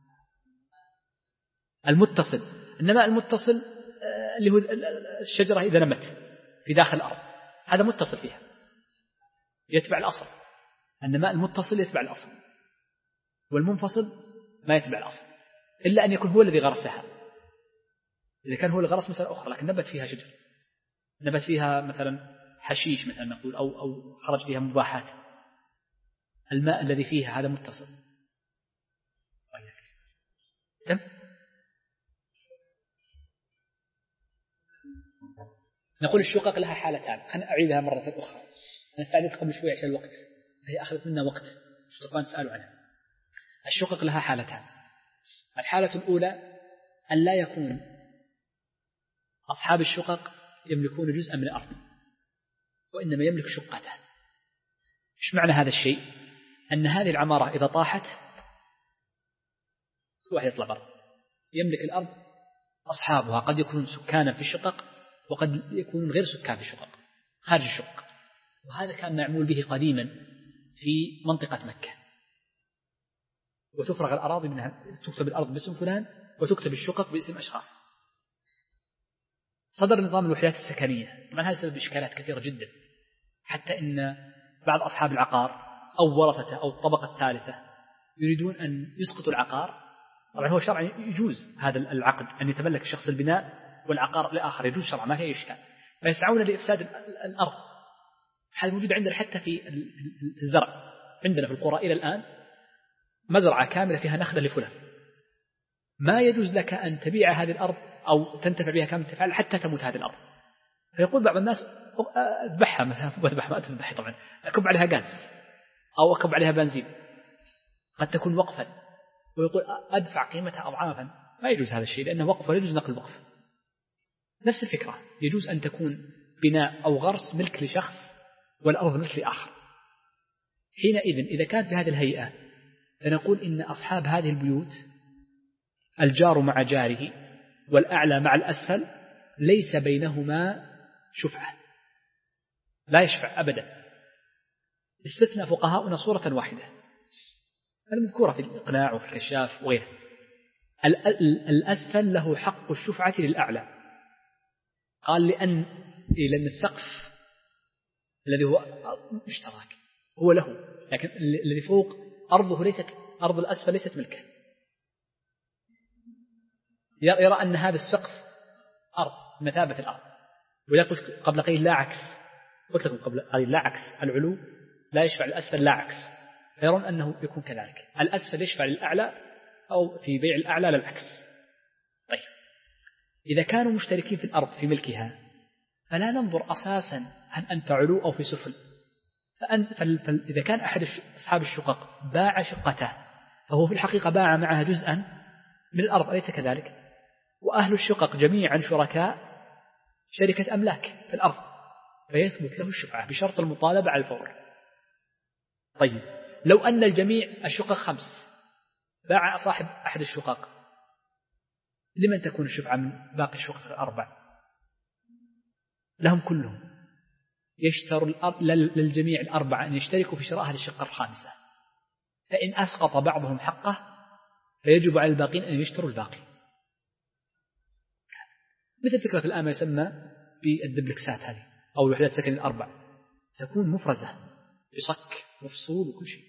A: المتصل النماء المتصل اللي هو الشجرة إذا نمت في داخل الأرض هذا متصل فيها يتبع الأصل. النماء المتصل يتبع الأصل، والمنفصل ما يتبع الأصل إلا أن يكون هو الذي غرسها. إذا كان هو اللي غرس مسألة أخرى، لكن نبت فيها شجر، نبت فيها مثلا حشيش مثلا نقول، أو أو خرج فيها مباحات، الماء الذي فيها هذا متصل. سم نقول الشقق لها حالتان، خلنا أعيدها مرة أخرى، أنا استعجلت قبل شوي عشان الوقت، هي أخذت منا وقت الشققان تسألوا عنها. الشقق لها حالتان، الحالة الأولى أن لا يكون أصحاب الشقق يملكون جزءا من الأرض، وإنما يملك شقته. إيش معنى هذا الشيء؟ أن هذه العمارة إذا طاحت كل واحد يطلع برا، يملك الأرض أصحابها قد يكونون سكانا في الشقق وقد يكونون غير سكان في الشقق خارج الشقق. وهذا كان معمول به قديما في منطقة مكة، وتفرغ الأراضي منها، تكتب الأرض باسم فلان وتكتب الشقق باسم أشخاص. صدر نظام الوحدات السكنية، طبعا هذا سبب إشكالات كثيرة جدا، حتى إن بعض أصحاب العقار أو ورثته أو الطبقة الثالثة يريدون أن يسقطوا العقار. طبعا هو شرعا يجوز هذا العقد أن يتملك الشخص البناء والعقار لآخر، يجوز شرعا ما هي إشكال، فيسعون لإفساد الأرض. هذا موجود عندنا حتى في الزرع، عندنا في القرى إلى الآن مزرعة كاملة فيها نخلة لفلان، ما يجوز لك أن تبيع هذه الأرض أو تنتفع بها كامل تفعل حتى تموت هذه الأرض. فيقول بعض الناس اذبحها مثلا، اذبح ما تذبحها طبعا، أكب عليها غاز أو أكب عليها بنزين، قد تكون وقفا، ويقول أدفع قيمتها أضعافا. ما يجوز هذا الشيء لأنه وقف ولا يجوز نقل الوقف. نفس الفكرة، يجوز أن تكون بناء أو غرس ملك لشخص والأرض ملك لآخر. حينئذ إذا كانت بهذه الهيئة فنقول إن أصحاب هذه البيوت الجار مع جاره والأعلى مع الأسفل ليس بينهما شفعة، لا يشفع أبدا، استثنى فقهاؤنا صورة واحدة المذكورة في الإقناع وفي الكشاف وغيره. الأسفل له حق الشفعة للأعلى، قال لأن لأن السقف الذي هو مشترك هو له، لكن الذي فوق أرضه ليست، أرض الأسفل ليست ملكه. يرى أن هذا السقف أرض مثابة الأرض، وإذا قلت قبل قليل لا عكس، قلت لكم قبل قليل لا عكس، العلو لا يشفع للأسفل لا عكس، فيرون أنه يكون كذلك، الأسفل يشفع للأعلى أو في بيع الأعلى للعكس. طيب إذا كانوا مشتركين في الأرض في ملكها فلا ننظر أساسا هل أنت علو أو في سفل، فإذا كان أحد أصحاب الشقق باع شقته فهو في الحقيقة باع معها جزءا من الأرض، أليس كذلك؟ وأهل الشقق جميعا شركاء شركة أملاك في الأرض، فيثبت له الشفعة بشرط المطالبة على الفور. طيب لو أن الجميع الشقق خمس، باع صاحب أحد الشقق، لمن تكون الشفعة من باقي الشقق الأربع؟ لهم كلهم، يشتروا للجميع الأربعة أن يشتركوا في شراء هذه الشقة الخامسة، فإن أسقط بعضهم حقه فيجب على الباقين أن يشتروا الباقي. مثل فكرة الآن ما يسمى بالدبلكسات هذه أو الوحدات السكنية الأربع، تكون مفرزة بصك مفصول وكل شيء.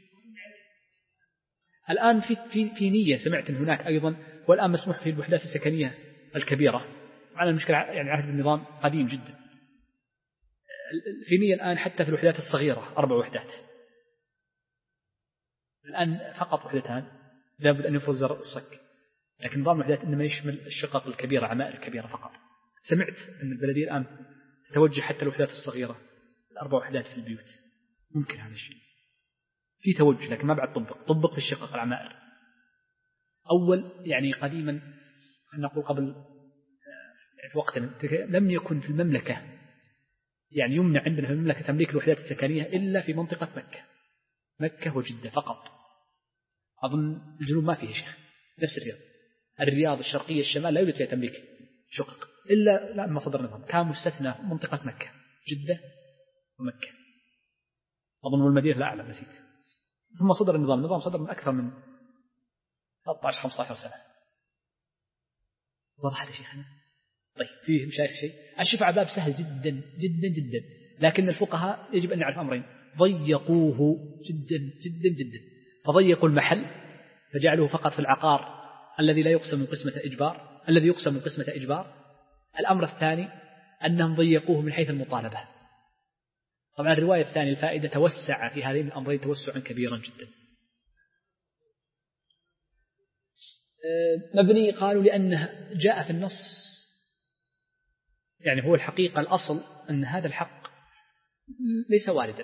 A: الآن في في في نية سمعت أن هناك أيضا، والآن مسموح في الوحدات السكنية الكبيرة، على المشكلة يعني عهد النظام قديم جدا، في نية الآن حتى في الوحدات الصغيرة أربع وحدات، الآن فقط وحدتان لابد أن يفرز الصك، لكن نظام الوحدات إنما يشمل الشقق الكبيرة عمائر الكبيرة فقط. سمعت أن البلدية الآن تتوجه حتى الوحدات الصغيرة الأربع وحدات في البيوت، ممكن هذا الشيء في توجه، لكن ما بعد طبق طبق في الشقق العمائر. أول يعني قديما نقول قبل في وقتنا لم يكن في المملكة، يعني يمنع عندنا في المملكة تمليك الوحدات السكنية إلا في منطقة مكة مكة وجدة فقط. أظن الجنوب ما فيه شيخ، نفس الرياض الرياض الشرقية الشمال لا يوجد فيها تمليك شقق إلا لما صدر النظام، كان مستثنى منطقة مكة جدة ومكة، أظن المدينة لا أعلم نسيت. ثم صدر النظام، النظام صدر من أكثر من ثلاثة عشر خمسة عشر سنة. واضح هذا شيخنا؟ طيب فيه مشايخ شيء. الشفعة باب سهل جدا جدا جدا، لكن الفقهاء يجب أن نعرف أمرين: ضيقوه جدا جدا جدا، فضيقوا المحل فجعلوه فقط في العقار الذي لا يقسم قسمة إجبار الذي يقسم قسمة إجبار. الأمر الثاني أنهم ضيقوه من حيث المطالبة. طبعا الرواية الثانية الفائدة توسع في هذين الأمرين توسعا كبيرا جدا. مبني قالوا لأنه جاء في النص، يعني هو الحقيقة الأصل أن هذا الحق ليس واردا.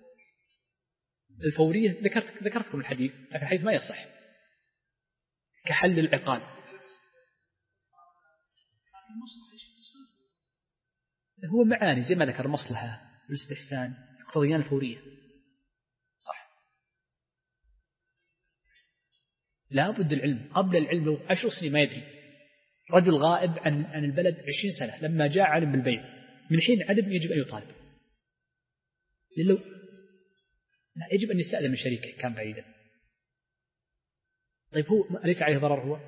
A: الفورية ذكرت ذكرتكم الحديث، لكن الحديث ما يصح كحل العقال. هو معاني زي ما ذكر المصلحة والاستحسان يقتضيان الفورية، صح. لا بد العلم قبل العلم. لو عشر سنين ما يدري، رجل غائب عن عن البلد عشرين سنة، لما جاء علم بالبيع من حين عدم يجب أن يطالب. لو لا يجب أن يستأذن من شريكه كان بعيدا. طيب هو أليس عليه ضرر؟ هو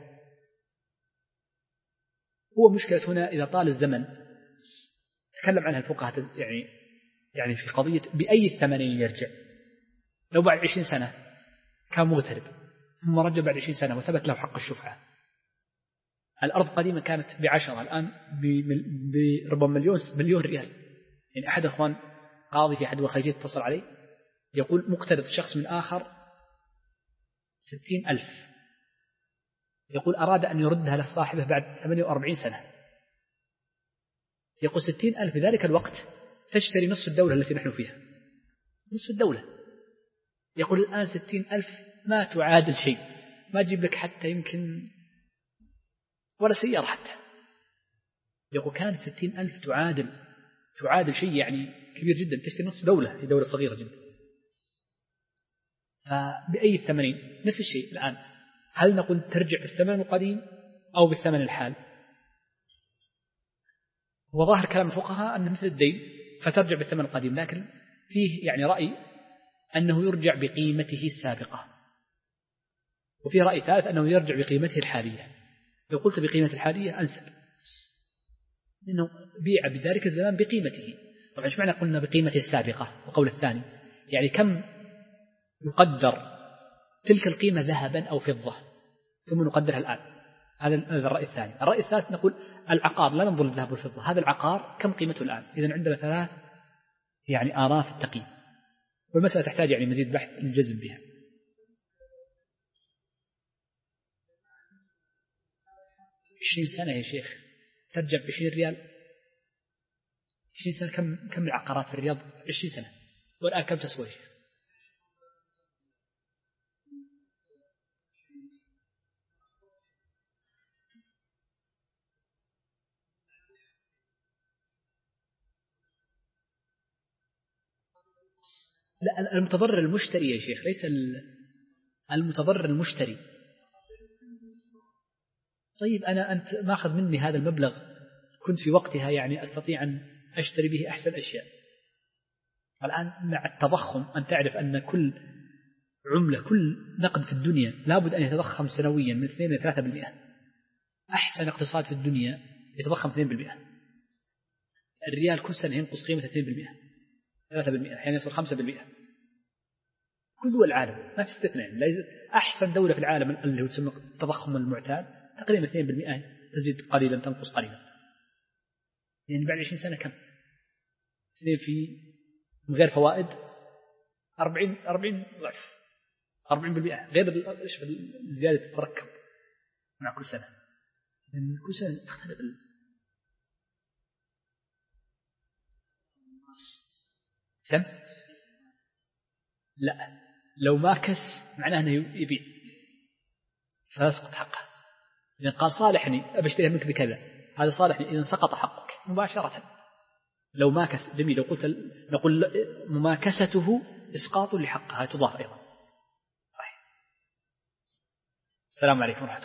A: هو مشكلة هنا إذا طال الزمن تكلم عنها الفقهاء، يعني يعني في قضية بأي الثمنين يرجع. لو بعد عشرين سنة كان مغترب ثم رجع بعد عشرين سنة وثبت له حق الشفعة. الأرض قديما كانت بعشرة، الآن بربما مليون مليون ريال. يعني أحد أخوان قاضي في أحد الخليجية اتصل علي يقول مقترض شخص من آخر ستين ألف، يقول أراد أن يردها لصاحبه بعد ثمانية وأربعين سنة. يقول ستين ألف في ذلك الوقت تشتري نصف الدولة التي نحن فيها، نصف الدولة. يقول الآن ستين ألف ما تعادل شيء، ما تجيب لك حتى يمكن ولا سيارة حتى. يقول كانت ستين ألف تعادل تعادل شيء يعني كبير جدا، تشتري نصف دولة في دولة صغيرة جدا. فبأي الثمنين نفس الشيء الآن، هل نقول ترجع بالثمن القديم أو بالثمن الحال؟ وظاهر كلام الفقهاء أنه مثل الدين فترجع بالثمن القديم، لكن فيه يعني رأي أنه يرجع بقيمته السابقة، وفي رأي ثالث أنه يرجع بقيمته الحالية. لو قلت بقيمة الحالية أنسب، لأنه بيع بذلك الزمان بقيمته. طبعا ايش معنى قلنا بقيمته السابقة؟ وقول الثاني يعني كم يقدر تلك القيمة ذهبا أو فضة ثم نقدرها الآن. هذا الرأي الثاني. الرأي الثالث نقول العقار لا ننظر للذهب والفضة، هذا العقار كم قيمته الآن. إذن عندنا ثلاث يعني آراء في التقييم، والمسألة تحتاج يعني مزيد بحث للجزم بها. عشرين سنة يا شيخ ترجع بعشرين ريال. عشرين سنة كم كم العقارات في الرياض؟ عشرين سنة، والآن كم تسوى يا شيخ؟ لا، المتضرر المشتري يا شيخ، ليس المتضرر المشتري. طيب أنا أنت ماخذ مني هذا المبلغ، كنت في وقتها يعني أستطيع أن أشتري به أحسن الأشياء. الآن مع التضخم أن تعرف أن كل عملة، كل نقد في الدنيا لابد أن يتضخم سنويا من اثنين إلى ثلاثة بالمئة. أحسن اقتصاد في الدنيا يتضخم اثنين بالمئة. الريال كل سنة ينقص قيمة اثنين بالمئة، ثلاثة بالمئة، أحيانا يصل خمسة بالمئة. كل دول العالم ما في استثناء. أحسن دولة في العالم اللي هو تسمى التضخم المعتاد تقريبا اثنين بالمئة، تزيد قليلا تنقص قليلا. يعني بعد عشرين سنة كم؟ سنين في من غير فوائد أربعين أربعين ضعف، أربعين بالمئة، غير إيش زيادة تتركب مع كل سنة. لأن كل سنة تختلف. سم؟ لا، لو ما كس معناه أنه يبيع فيسقط حقه. إذا قال صالحني أبشتريها منك بكذا، هذا صالحني، إذا سقط حقك مباشرة. لو ماكس جميل، لو قلت نقول مماكسته إسقاط لحقها تضاف أيضا. صحيح. السلام عليكم ورحمة الله.